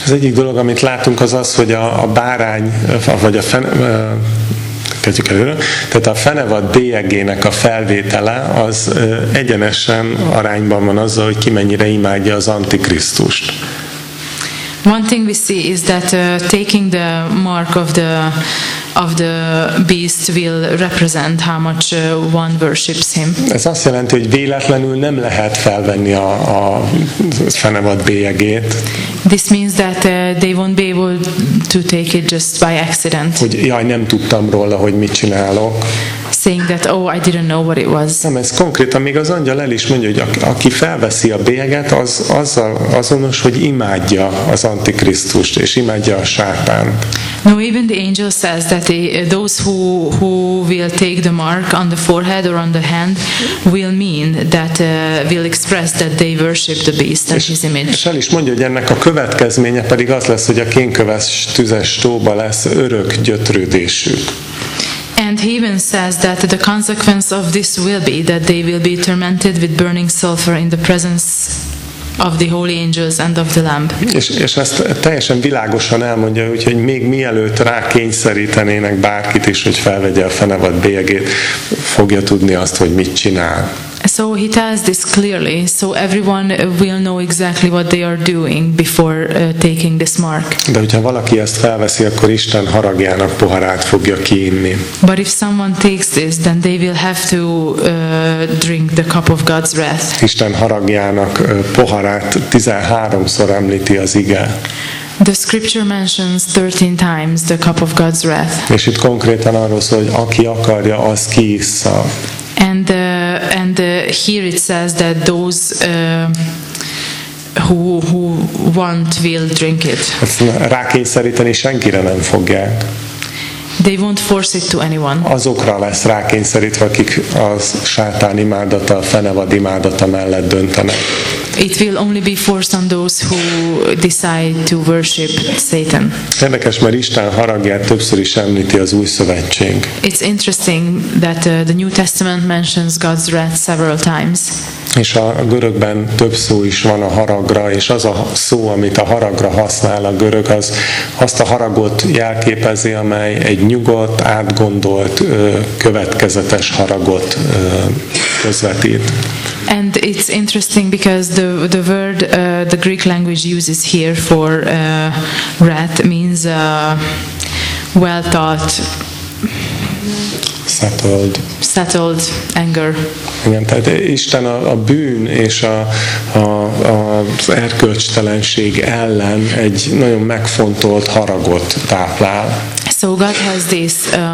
Az egyik dolog, amit látunk, az az, hogy a bárány, vagy a kezdjük előre, tehát a fenevad bélyegének a felvétele az egyenesen arányban van azzal, hogy ki mennyire imádja az Antikrisztust. One thing we see is that taking the mark of the beast will represent how much one worships him. Ez azt jelenti, hogy véletlenül nem lehet felvenni a fenevad bélyegét. This means that they won't be able to take it just by accident. Hogy jaj, nem tudtam róla, hogy mit csinálok. Saying that, oh, I didn't know what it was. Nem, ez konkrétan még az angyal el is mondja, hogy aki felveszi a bélyeget, az azzal azonos, hogy imádja az Antikrisztust, és imádja a sátánt. No, even the angel says that those who will take the mark on the forehead or on the hand will mean that will express that they worship the beast and his image. És el is mondja, hogy ennek a következménye pedig az lesz, hogy a kénköves tüzes tóba lesz örök gyötrődésük. And he even says that the consequence of this will be that they will be tormented with burning sulfur in the presence of the holy angels and of the Lamb. És ezt teljesen világosan elmondja, úgyhogy még mielőtt rákényszerítenének bárkit is, hogy felvegye a fenevad bélyegét, fogja tudni azt, hogy mit csinál. So he tells this clearly, so everyone will know exactly what they are doing before taking this mark. De hogyha valaki ezt felveszi, akkor Isten haragjának poharát fogja kiinni. But if someone takes this, then they will have to drink the cup of God's wrath. Isten haragjának poharát 13-szor említi az ige. The scripture mentions 13 times the cup of God's wrath. És itt konkrétan arról szól, hogy aki akarja, az kiissza. And here it says that those who want will drink it. Ezt rákényszeríteni senkire nem fogják. They won't force it to anyone. Azokra lesz rákényszerítve, akik a sátán imádata, a fenevad imádata mellett döntenek. It will only be forced on those who decide to worship Satan. Érdekes, mert Isten haragját többször is említi az Új Szövetség. It's interesting that the New Testament mentions God's wrath several times. És a görögben több szó is van a haragra, és az a szó, amit a haragra használ a görög, az azt a haragot jelképezi, amely egy nyugodt, átgondolt, következetes haragot közvetít. And it's interesting because the word the Greek language uses here for wrath means well thought, settled anger. Igen, tehát Isten a bűn és az erkölcstelenség ellen egy nagyon megfontolt haragot táplál. So God has this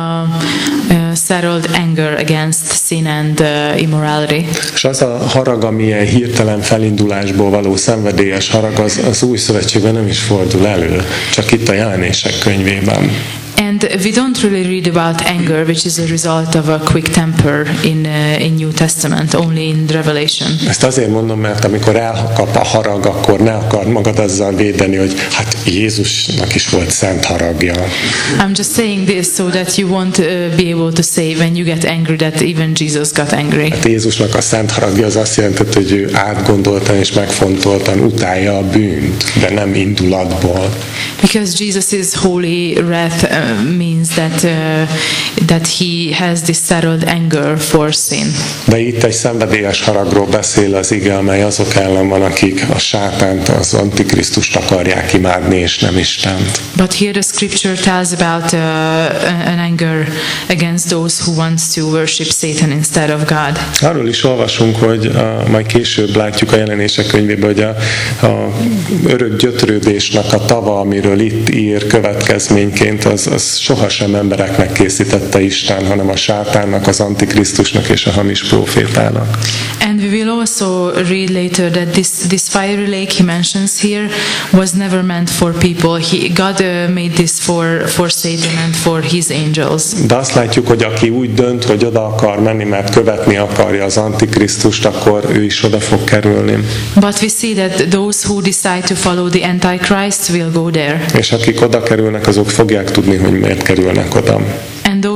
settled anger against sin and immorality. És az a harag, ami ilyen hirtelen felindulásból való szenvedélyes harag, az Új Szövetségben nem is fordul elő, csak itt a Jelenések könyvében. And we don't really read about anger, which is a result of a quick temper in New Testament, only in Revelation. Ezt azért mondom, mert amikor elkap a harag, akkor ne akar magad azzal védeni, hogy hát Jézusnak is volt szent haragja. I'm just saying this so that you won't be able to say when you get angry that even Jesus got angry. Hát Jézusnak a szent haragja az azt jelenti, hogy ő átgondoltan és megfontoltan utálja a bűnt, de nem indulatból. Because Jesus' holy wrath means that he has this settled anger for sin. De itt egy szenvedélyes haragról beszél az ige, amely azok ellen van, akik a sátánt, az Antikrisztust akarják imádni, és nem Istent. But here the scripture tells about an anger against those who wants to worship Satan instead of God. Arról is olvasunk, hogy majd később látjuk a Jelenések könyvében, hogy a örök gyötrődésnek a tava, amiről itt ír következményként, az sohasem embereknek készítette Isten, hanem a sátánnak, az Antikrisztusnak és a hamis prófétának. And we will also read later that this fiery lake he mentions here was never meant for people. God made this for Satan and for his angels. De azt látjuk, hogy aki úgy dönt, hogy oda akar menni, mert követni akarja az Antikrisztust, akkor ő is oda fog kerülni. But we see that those who decide to follow the Antichrist will go there. És akik oda kerülnek, azok fogják tudni, hogy miért kerülnek oda. And those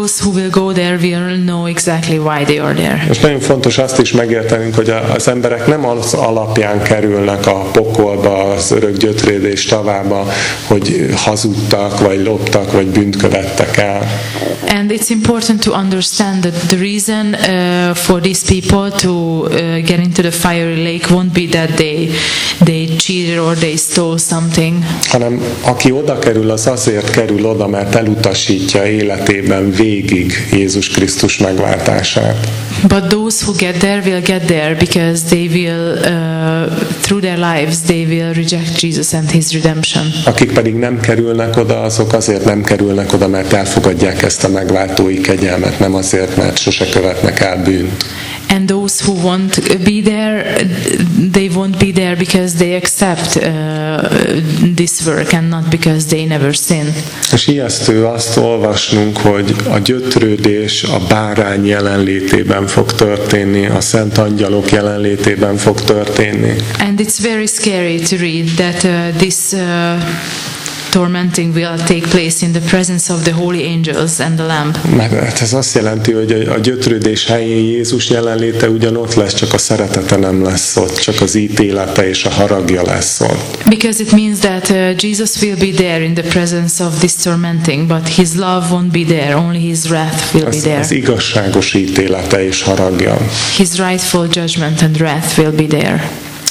those who will go there will know exactly why they are there. És nagyon fontos azt is megértenünk, hogy az emberek nem az alapján kerülnek a pokolba, az örök gyötrődés tavába, hogy hazudtak, vagy loptak, vagy bűnt követtek el. And it's important to understand that the reason for these people to get into the fiery lake won't be that they cheated or they stole something. Hanem aki oda kerül, az azért kerül oda, mert elutasítja életében végig Jézus Krisztus megváltását. But those who get there will get there because they will, through their lives, they will reject Jesus and His redemption. Akik pedig nem kerülnek oda, azok azért nem kerülnek oda, mert elfogadják ezt a megváltói kegyelmet, nem azért, mert sose követnek el bűnt. And those who won't be there, they won't be there because they accept this work and not because they never sin. És ijesztő azt olvasnunk, hogy a gyötrődés a bárány jelenlétében fog történni, a szent angyalok jelenlétében fog történni. And it's very scary to read that this tormenting will take place in the presence of the holy angels and the Lamb. Mert ez azt jelenti, hogy a gyötrődés helyén Jézus jelenléte ugyanott lesz, csak a szeretete nem lesz ott, csak az ítélete és a haragja lesz ott. Because it means that Jesus will be there in the presence of this tormenting, but His love won't be there, only His wrath will be there. Az igazságos ítélete és haragja. His rightful judgment and wrath will be there.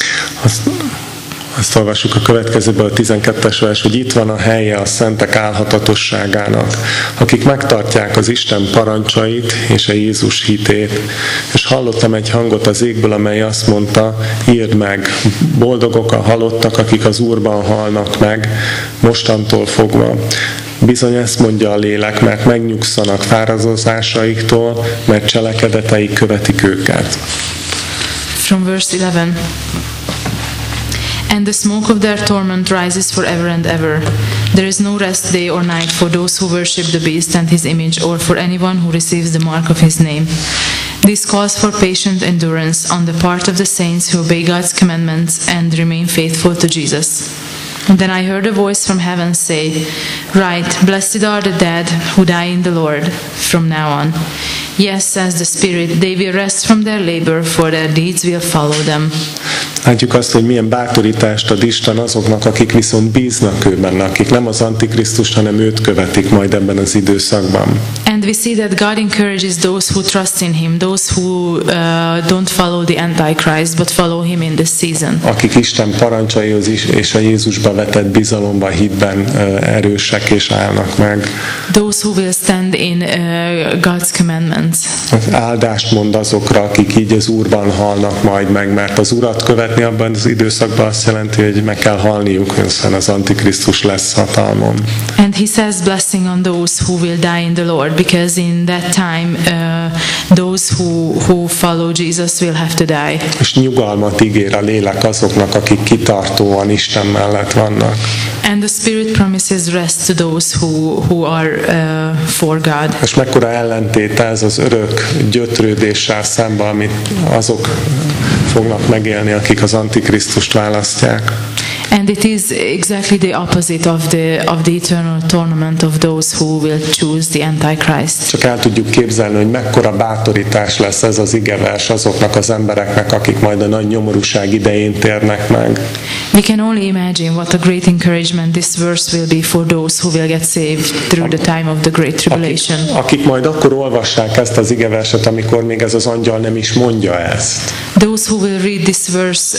Azt olvassuk a következőben, a 12-es vers, hogy itt van a helye a szentek álhatatosságának, akik megtartják az Isten parancsait és a Jézus hitét. És hallottam egy hangot az égből, amely azt mondta, írd meg, boldogok a halottak, akik az Úrban halnak meg, mostantól fogva. Bizony ezt mondja a lélek, mert megnyugszanak fáradozásaiktól, mert cselekedeteik követik őket. From verse 11. And the smoke of their torment rises forever and ever. There is no rest day or night for those who worship the beast and his image, or for anyone who receives the mark of his name. This calls for patient endurance on the part of the saints who obey God's commandments and remain faithful to Jesus. And then I heard a voice from heaven say, Write, blessed are the dead who die in the Lord from now on. Yes, says the Spirit, they will rest from their labor, for their deeds will follow them. Látjuk azt, hogy milyen bátorítást ad Isten azoknak, akik viszont bíznak ő benne, akik nem az Antikrisztust, hanem őt követik majd ebben az időszakban. And we see that God encourages those who trust in Him, those who don't follow the Antichrist, but follow Him in this season. Akik Isten parancsaihoz is és a Jézusba vetett bizalomban, hitben erősek és állnak meg. Those who will stand in God's commandments. Áldást mond azokra, akik így az Úrban halnak majd meg, mert az Urat követni abban az időszakban azt jelenti, hogy meg kell halniuk, hiszen az Antikrisztus lesz hatalmon. And he says blessing on those who will die in the Lord, because in that time those who follow Jesus will have to die. És nyugalmat ígér a lélek azoknak, akik kitartóan Isten mellett vannak. And the Spirit promises rest to those who are for God. És mekkora ellentéte ez az örök gyötrődéssel szemben, amit azok fognak megélni, akik az Antikrisztust választják. And it is exactly the opposite of the eternal torment of those who will choose the Antichrist. Csak el tudjuk képzelni, hogy mekkora bátorítás lesz ez az igevers azoknak az embereknek, akik majd a nagy nyomorúság idején térnek meg. We can only imagine what a great encouragement this verse will be for those who will get saved through the time of the great tribulation. Akik majd akkor olvassák ezt az igeverset, amikor még ez az angyal nem is mondja ezt. Those who will read this verse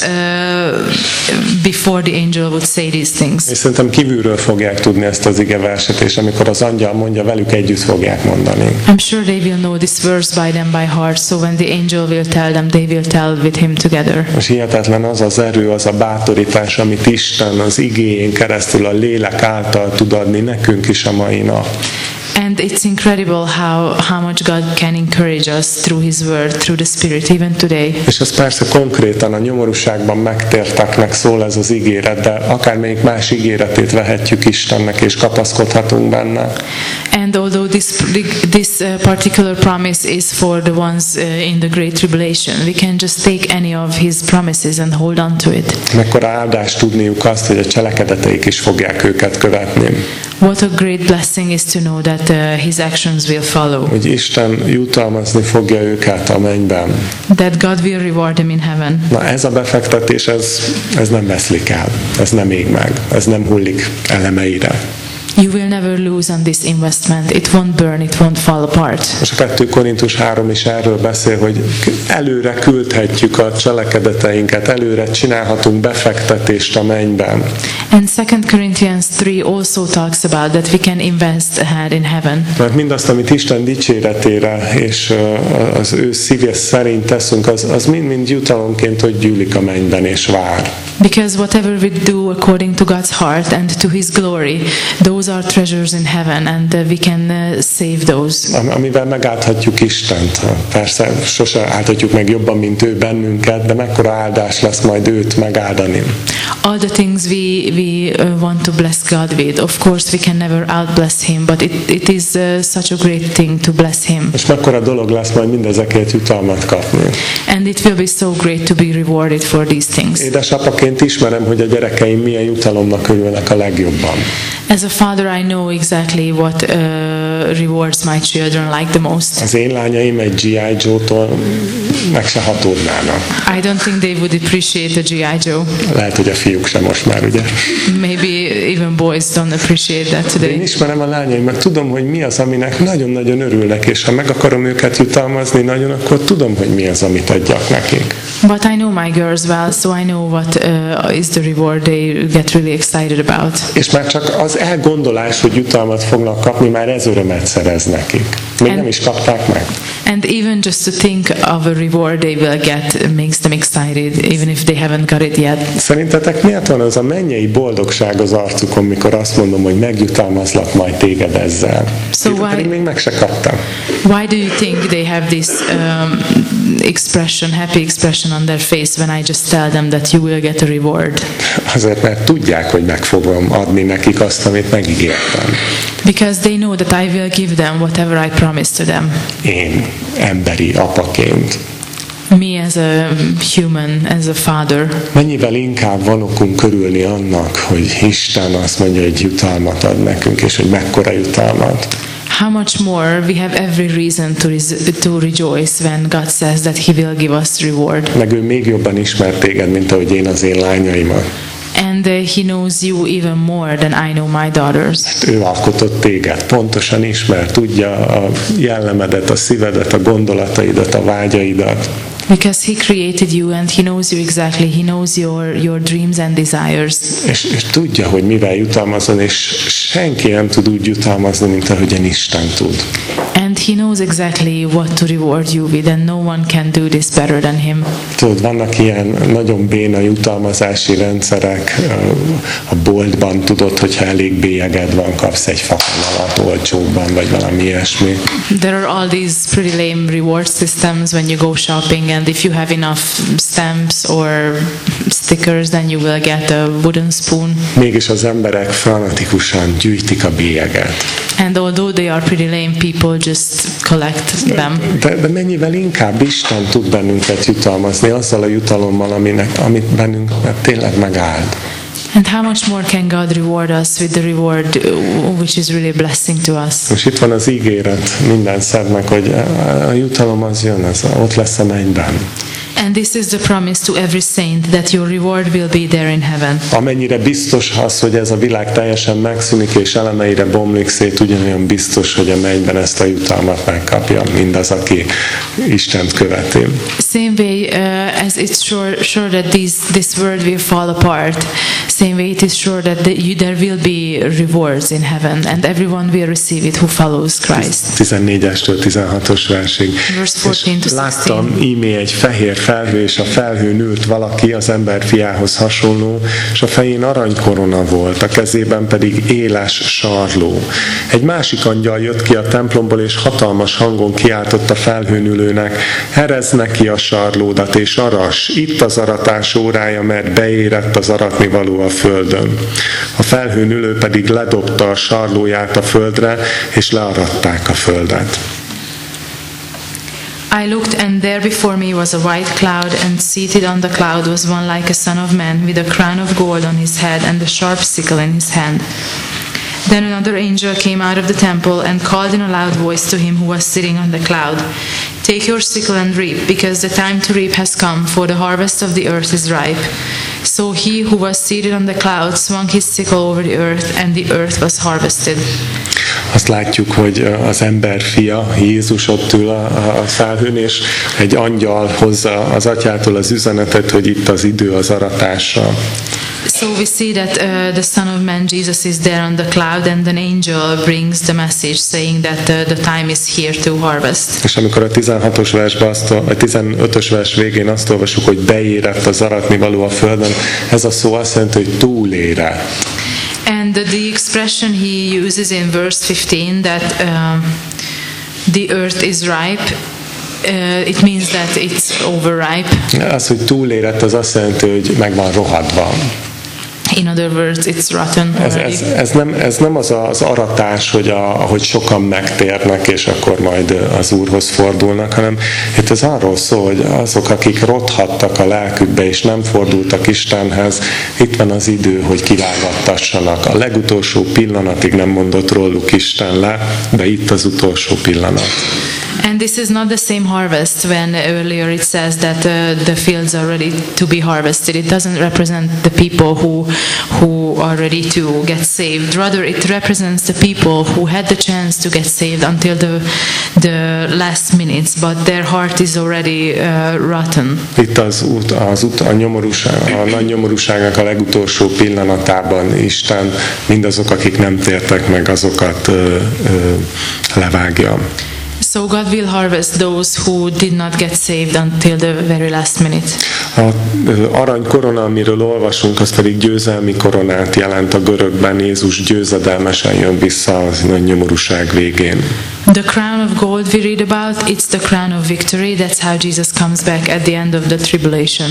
before the angel would say these things. És szerintem kívülről fogják tudni ezt az igeverset, és amikor az angyal mondja, velük együtt fogják mondani. I'm sure they will know this verse by them by heart, so when the angel will tell them, they will tell with him together. És hihetetlen az az erő, az a bátorítás, amit Isten az igéjén keresztül a lélek által tud adni nekünk is a mai nap. And it's incredible how much God can encourage us through His Word, through the Spirit, even today. És ez persze konkrétan a nyomorúságban megtérteknek szól ez az ígéret, de akármelyik más ígéretét vehetjük Istennek, és kapaszkodhatunk benne. And although this particular promise is for the ones in the Great Tribulation, we can just take any of His promises and hold on to it. Mekkora áldást tudniuk azt, hogy a cselekedeteik is fogják őket követni. What a great blessing is to know that his actions will follow. Hogy Isten jutalmazni fogja őket a mennyben. That God will reward them in heaven. Na ez a befektetés, ez nem veszlik el, ez nem ég meg, ez nem hullik elemeire. You will never lose on this investment. It won't burn, it won't fall apart. Most a 2 Korintus 3 is erről beszél, hogy előre küldhetjük a cselekedeteinket, előre csinálhatunk befektetést a mennyben. And 2 Corinthians 3 also talks about that we can invest ahead in heaven. Mert mindazt, amit Isten dicséretére és az ő szíve szerint teszünk, az mind jutalomként, hogy gyűlik a mennyben és vár. Because whatever we do according to God's heart and to His glory, those are treasures in heaven, and we can save those. Amivel megáldhatjuk Istent. Persze sose áldhatjuk meg jobban, mint ő bennünket, de mekkora áldás lesz majd őt megáldani. All the things we want to bless God with, of course we can never outbless Him, but it is such a great thing to bless Him. És mekkora dolog lesz majd mindezekért jutalmat kapni. And it will be so great to be rewarded for these things. Édesapaként ismerem, hogy a gyerekeim milyen jutalomnak örülnek a legjobban. As a father, I know exactly what rewards my children like the most. Az én lányaim egy G.I. Joe-tól meg se hatódnának. I don't think they would appreciate a G.I. Joe. Lehet, hogy a fiúk sem most már, ugye? Maybe even boys don't appreciate that De én today. ismerem a lányaimat, tudom, hogy mi az, aminek nagyon-nagyon örülnek, és ha meg akarom őket jutalmazni nagyon, akkor tudom, hogy mi az, amit adjak nekik. But I know my girls well, so I know what is the reward they get really excited about. És már csak az elgondolás, hogy jutalmat fognak kapni, már ez örömet szerez nekik. Még nem is kapták meg. And even just to think of a reward they will get makes them excited, even if they haven't got it yet. Szerintetek miért van az a mennyei boldogság az arcukon, mikor azt mondom, hogy megjutalmazlak majd téged ezzel? Pedig még meg se kaptam. Why do you think they have this expression, happy expression on their face when I just tell them that you will get a reward? Azért, mert tudják, hogy meg fogom adni nekik azt, amit megígértem. Because they know that I will give them whatever I promised to them. Én, emberi apaként. Me as a human, as a father. Mennyivel inkább van okunk örülni annak, hogy Isten azt mondja, hogy jutalmat ad nekünk, és hogy mekkora jutalmat. How much more we have every reason to rejoice when God says that He will give us reward. Meg ő még jobban ismer téged, mint ahogy én az én lányaimat. And He knows you even more than I know my daughters. Ő alkotott téged, pontosan ismer, tudja a jellemedet, a szívedet, a gondolataidat, a vágyaidat. Because He created you and He knows you exactly. He knows your dreams and desires. És tudja, hogy mivel jutalmazon, és senki nem tud úgy jutalmazni, mint ahogyan Isten tud. And He knows exactly what to reward you with, and no one can do this better than Him. Tudod, vannak ilyen nagyon béna jutalmazási rendszerek a boltban, tudod, hogyha elég bélyeged van, kapsz egy fakanalat olcsóbban, vagy valami ilyesmi. There are all these pretty lame reward systems when you go shopping, and if you have enough stamps or stickers, then you will get a wooden spoon. Mégis az emberek fanatikusan gyűjtik a bélyeget. And although they are pretty lame, people just collect them. De mennyivel inkább Isten tud bennünket jutalmazni azzal a jutalommal, amit bennünket tényleg megáld. And how much more can God reward us with the reward which is really a blessing to us? Most itt van az ígéret minden szednek, hogy a jutalom az jön, ott lesz a mennyben. And this is the promise to every saint, that your reward will be there in heaven. Amennyire biztos az, hogy ez a világ teljesen megszűnik és elemeire bomlik szét, ugyanolyan biztos, hogy a mennyben ezt a jutalmat megkapja mindaz, aki Istent követi. Same way as it's sure that this world will fall apart, same way it is sure that there will be rewards in heaven, and everyone will receive it who follows Christ. 14-estől 16-os versig. Verse 14 to 16. Láttam íme egy fehér felhő, és a felhőn ült valaki, az ember fiához hasonló, és a fején aranykorona volt, a kezében pedig éles sarló. Egy másik angyal jött ki a templomból, és hatalmas hangon kiáltott a felhőn ülőnek: herezd neki a sarlódat, és arass, itt az aratás órája, mert beérett az aratnivaló a földön. A felhőn ülő pedig ledobta a sarlóját a földre, és learatták a földet. I looked, and there before me was a white cloud, and seated on the cloud was one like a son of man, with a crown of gold on his head and a sharp sickle in his hand. Then another angel came out of the temple and called in a loud voice to him who was sitting on the cloud, "Take your sickle and reap, because the time to reap has come, for the harvest of the earth is ripe." So he who was seated on the cloud swung his sickle over the earth, and the earth was harvested. Azt látjuk, hogy az ember fia, Jézus ott ül a felhőn, és egy angyal hozza az atyától az üzenetet, hogy itt az idő az aratásra. So we see that the Son of Man, Jesus, is there on the cloud, and an angel brings the message saying that the time is here to harvest. És amikor a 16-os versben, a 15-ös vers végén azt olvasjuk, hogy beérett az aratnivaló a földön, ez a szó azt jelenti, hogy túlére. And the expression he uses in verse 15 that the earth is ripe, it means that it's overripe. Az, hogy túlérett, az azt jelenti, hogy meg van rohadva. In other words, it's rotten already. Ez nem az aratás, hogy sokan megtérnek, és akkor majd az Úrhoz fordulnak, hanem itt ez arról szól, hogy azok, akik rothattak a lelkükbe, és nem fordultak Istenhez, itt van az idő, hogy kivágattassanak. A legutolsó pillanatig nem mondott róluk Isten le, de itt az utolsó pillanat. And this is not the same harvest when earlier it says that the fields are ready to be harvested. It doesn't represent the people who are ready to get saved. Rather, it represents the people who had the chance to get saved until the last minutes, but their heart is already rotten. Itt a nagy nyomorúságnak a legutolsó pillanatában Isten mindazok, akik nem tértek meg, azokat levágja. So God will harvest those who did not get saved until the very last minute. A aranykorona, amiről olvasunk, az pedig győzelmi koronát jelent a görögben. Jézus győzedelmesen jön vissza az nagy nyomorúság végén. The crown of gold we read about, it's the crown of victory. That's how Jesus comes back at the end of the tribulation.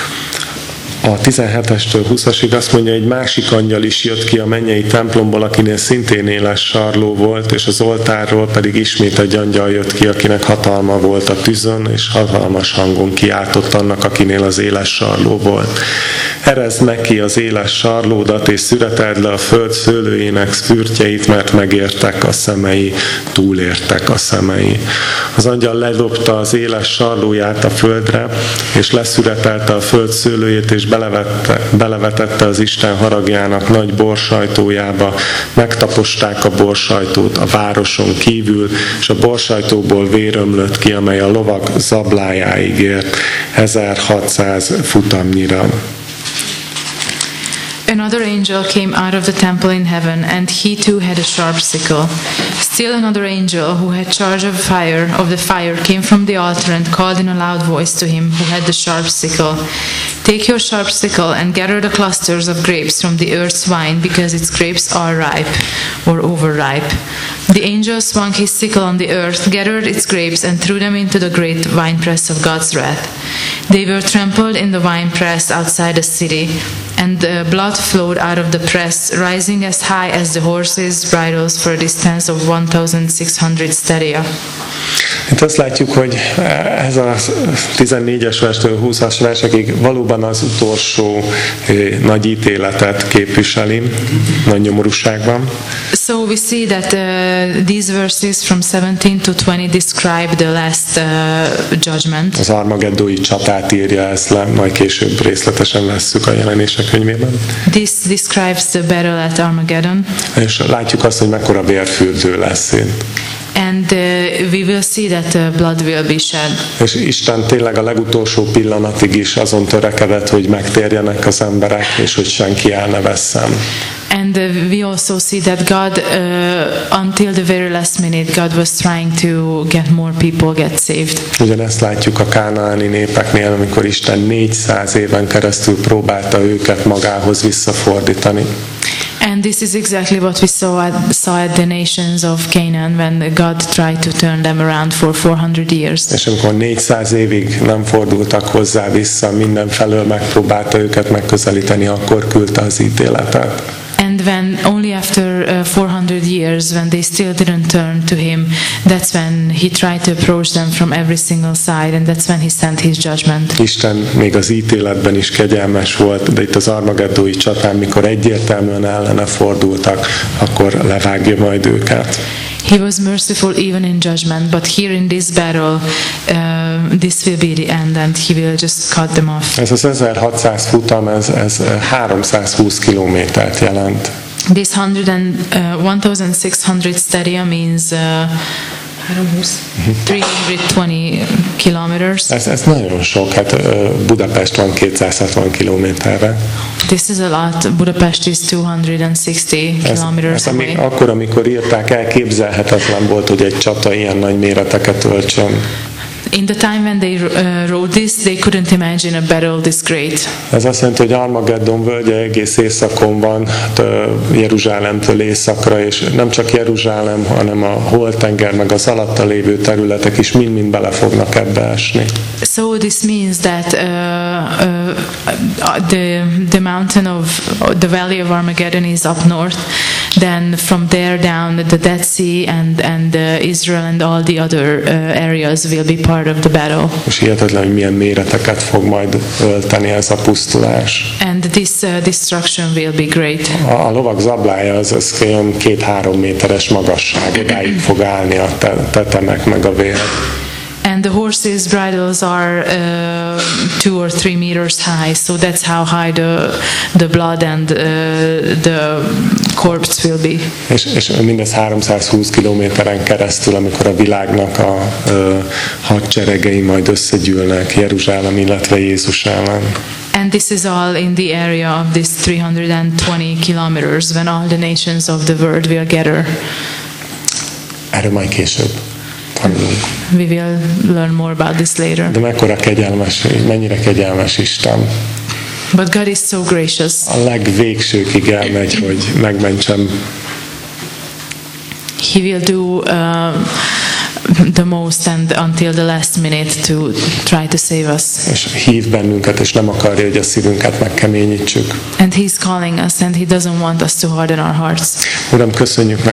A 17-estől 20-asig azt mondja, egy másik angyal is jött ki a mennyei templomból, akinél szintén éles sarló volt, és az oltárról pedig ismét egy angyal jött ki, akinek hatalma volt a tűzön, és hatalmas hangon kiáltott annak, akinél az éles sarló volt. Erezd neki az éles sarlódat, és szüreteld le a föld szőlőjének fürtjeit, mert megértek a szemei, túlértek a szemei. Az angyal ledobta az éles sarlóját a földre, és leszüretelte a föld szőlőjét, és belevetette az Isten haragjának nagy borsajtójába, megtaposták a borsajtót a városon kívül, és a borsajtóból vér ömlött ki, amely a lovag zablájáig ért 1600 futamnyira. Another angel came out of the temple in heaven, and he too had a sharp sickle. Still another angel who had charge of the fire came from the altar and called in a loud voice to him who had the sharp sickle, "Take your sharp sickle and gather the clusters of grapes from the earth's vine, because its grapes are ripe," or overripe. The angel swung his sickle on the earth, gathered its grapes, and threw them into the great winepress of God's wrath. They were trampled in the winepress outside the city, and the blood flowed out of the press, rising as high as the horses' bridles for a distance of 1,600 stadia. Itt azt látjuk, hogy ez a 14-es verstől 20-as versekig valóban az utolsó nagy ítéletet képviseli, nagy nyomorúságban. So we see that these verses from 17 to 20 describe the last judgment. Az armageddói csatát írja ezt le, majd később részletesen vesszük a Jelenések könyvében. This describes the battle at Armageddon. És látjuk azt, hogy mekkora vérfürdő lesz itt. And we will see that blood will be shed. És Isten tényleg a legutolsó pillanatig is azon törekedett, hogy megtérjenek az emberek, és hogy senki el ne vesszen. And we also see that God, until the very last minute, God was trying to get more people get saved. Ugyanezt látjuk a kánaáni népeknél, amikor Isten 400 éven keresztül próbálta őket magához visszafordítani. And this is exactly what we saw at the nations of Canaan when God tried to turn them around for 400 years. És amikor 400 évig nem fordultak hozzá vissza, mindenfelől megpróbálta őket megközelíteni, akkor küldte az ítéletet. And And when only after 400 years, when they still didn't turn to him, that's when he tried to approach them from every single side, and that's when he sent his judgment. Isten még az ítéletben is kegyelmes volt, de itt az armageddói csatán, mikor egyértelműen ellene fordultak, akkor levágja majd őket. He was merciful even in judgment, but here in this battle, this will be the end, and he will just cut them off. Ez az 1600 futam, ez 320 kilométert jelent. This 1600 stadia means 320 kilometers. Ez nagyon sok, hát Budapest van 260 kilométerre. This is a lot. Budapest is 260 kilometers away. Akkor, amikor írták, elképzelhetetlen volt, hogy egy csata ilyen nagy méreteket öltsön. In the time when they wrote this, they couldn't imagine a battle this great. Ez azt jelenti, hogy Armageddon völgye egész északon van, Jeruzsálemtől északra, és nem csak Jeruzsálem, hanem a Holtenger, meg az alatta lévő területek is mind-mind bele fognak ebbe esni. So this means that the mountain of the valley of Armageddon is up north. Then from there down, the Dead Sea and Israel and all the other areas will be part of the battle. És hihetetlen, hogy milyen méreteket fog majd ölteni ez a pusztulás. And this destruction will be great. A lovag zablája az olyan 2-3 méteres magasság, odáig fog állni a tetemek meg a vér. And the horses' bridles are 2 or 3 meters high, so that's how high the blood and the corpse will be. És mindez 320 kilométeren keresztül, amikor a világnak a hadseregei majd összegyűlnek Jeruzsálem, illetve Jézus ellen. And this is all in the area of this 320 kilometers, when all the nations of the world will gather. Erről majd később tanulunk. We will learn more about this later. De mennyire kegyelmes Isten. But God is so gracious. A legvégsőkig elmegy, hogy megmentsem. He will do the most and until the last minute to try to save us. És hív bennünket, és nem akarja, hogy a szívünket megkeményítsük. And He's calling us, and He doesn't want us to harden our hearts. Uram, köszönjük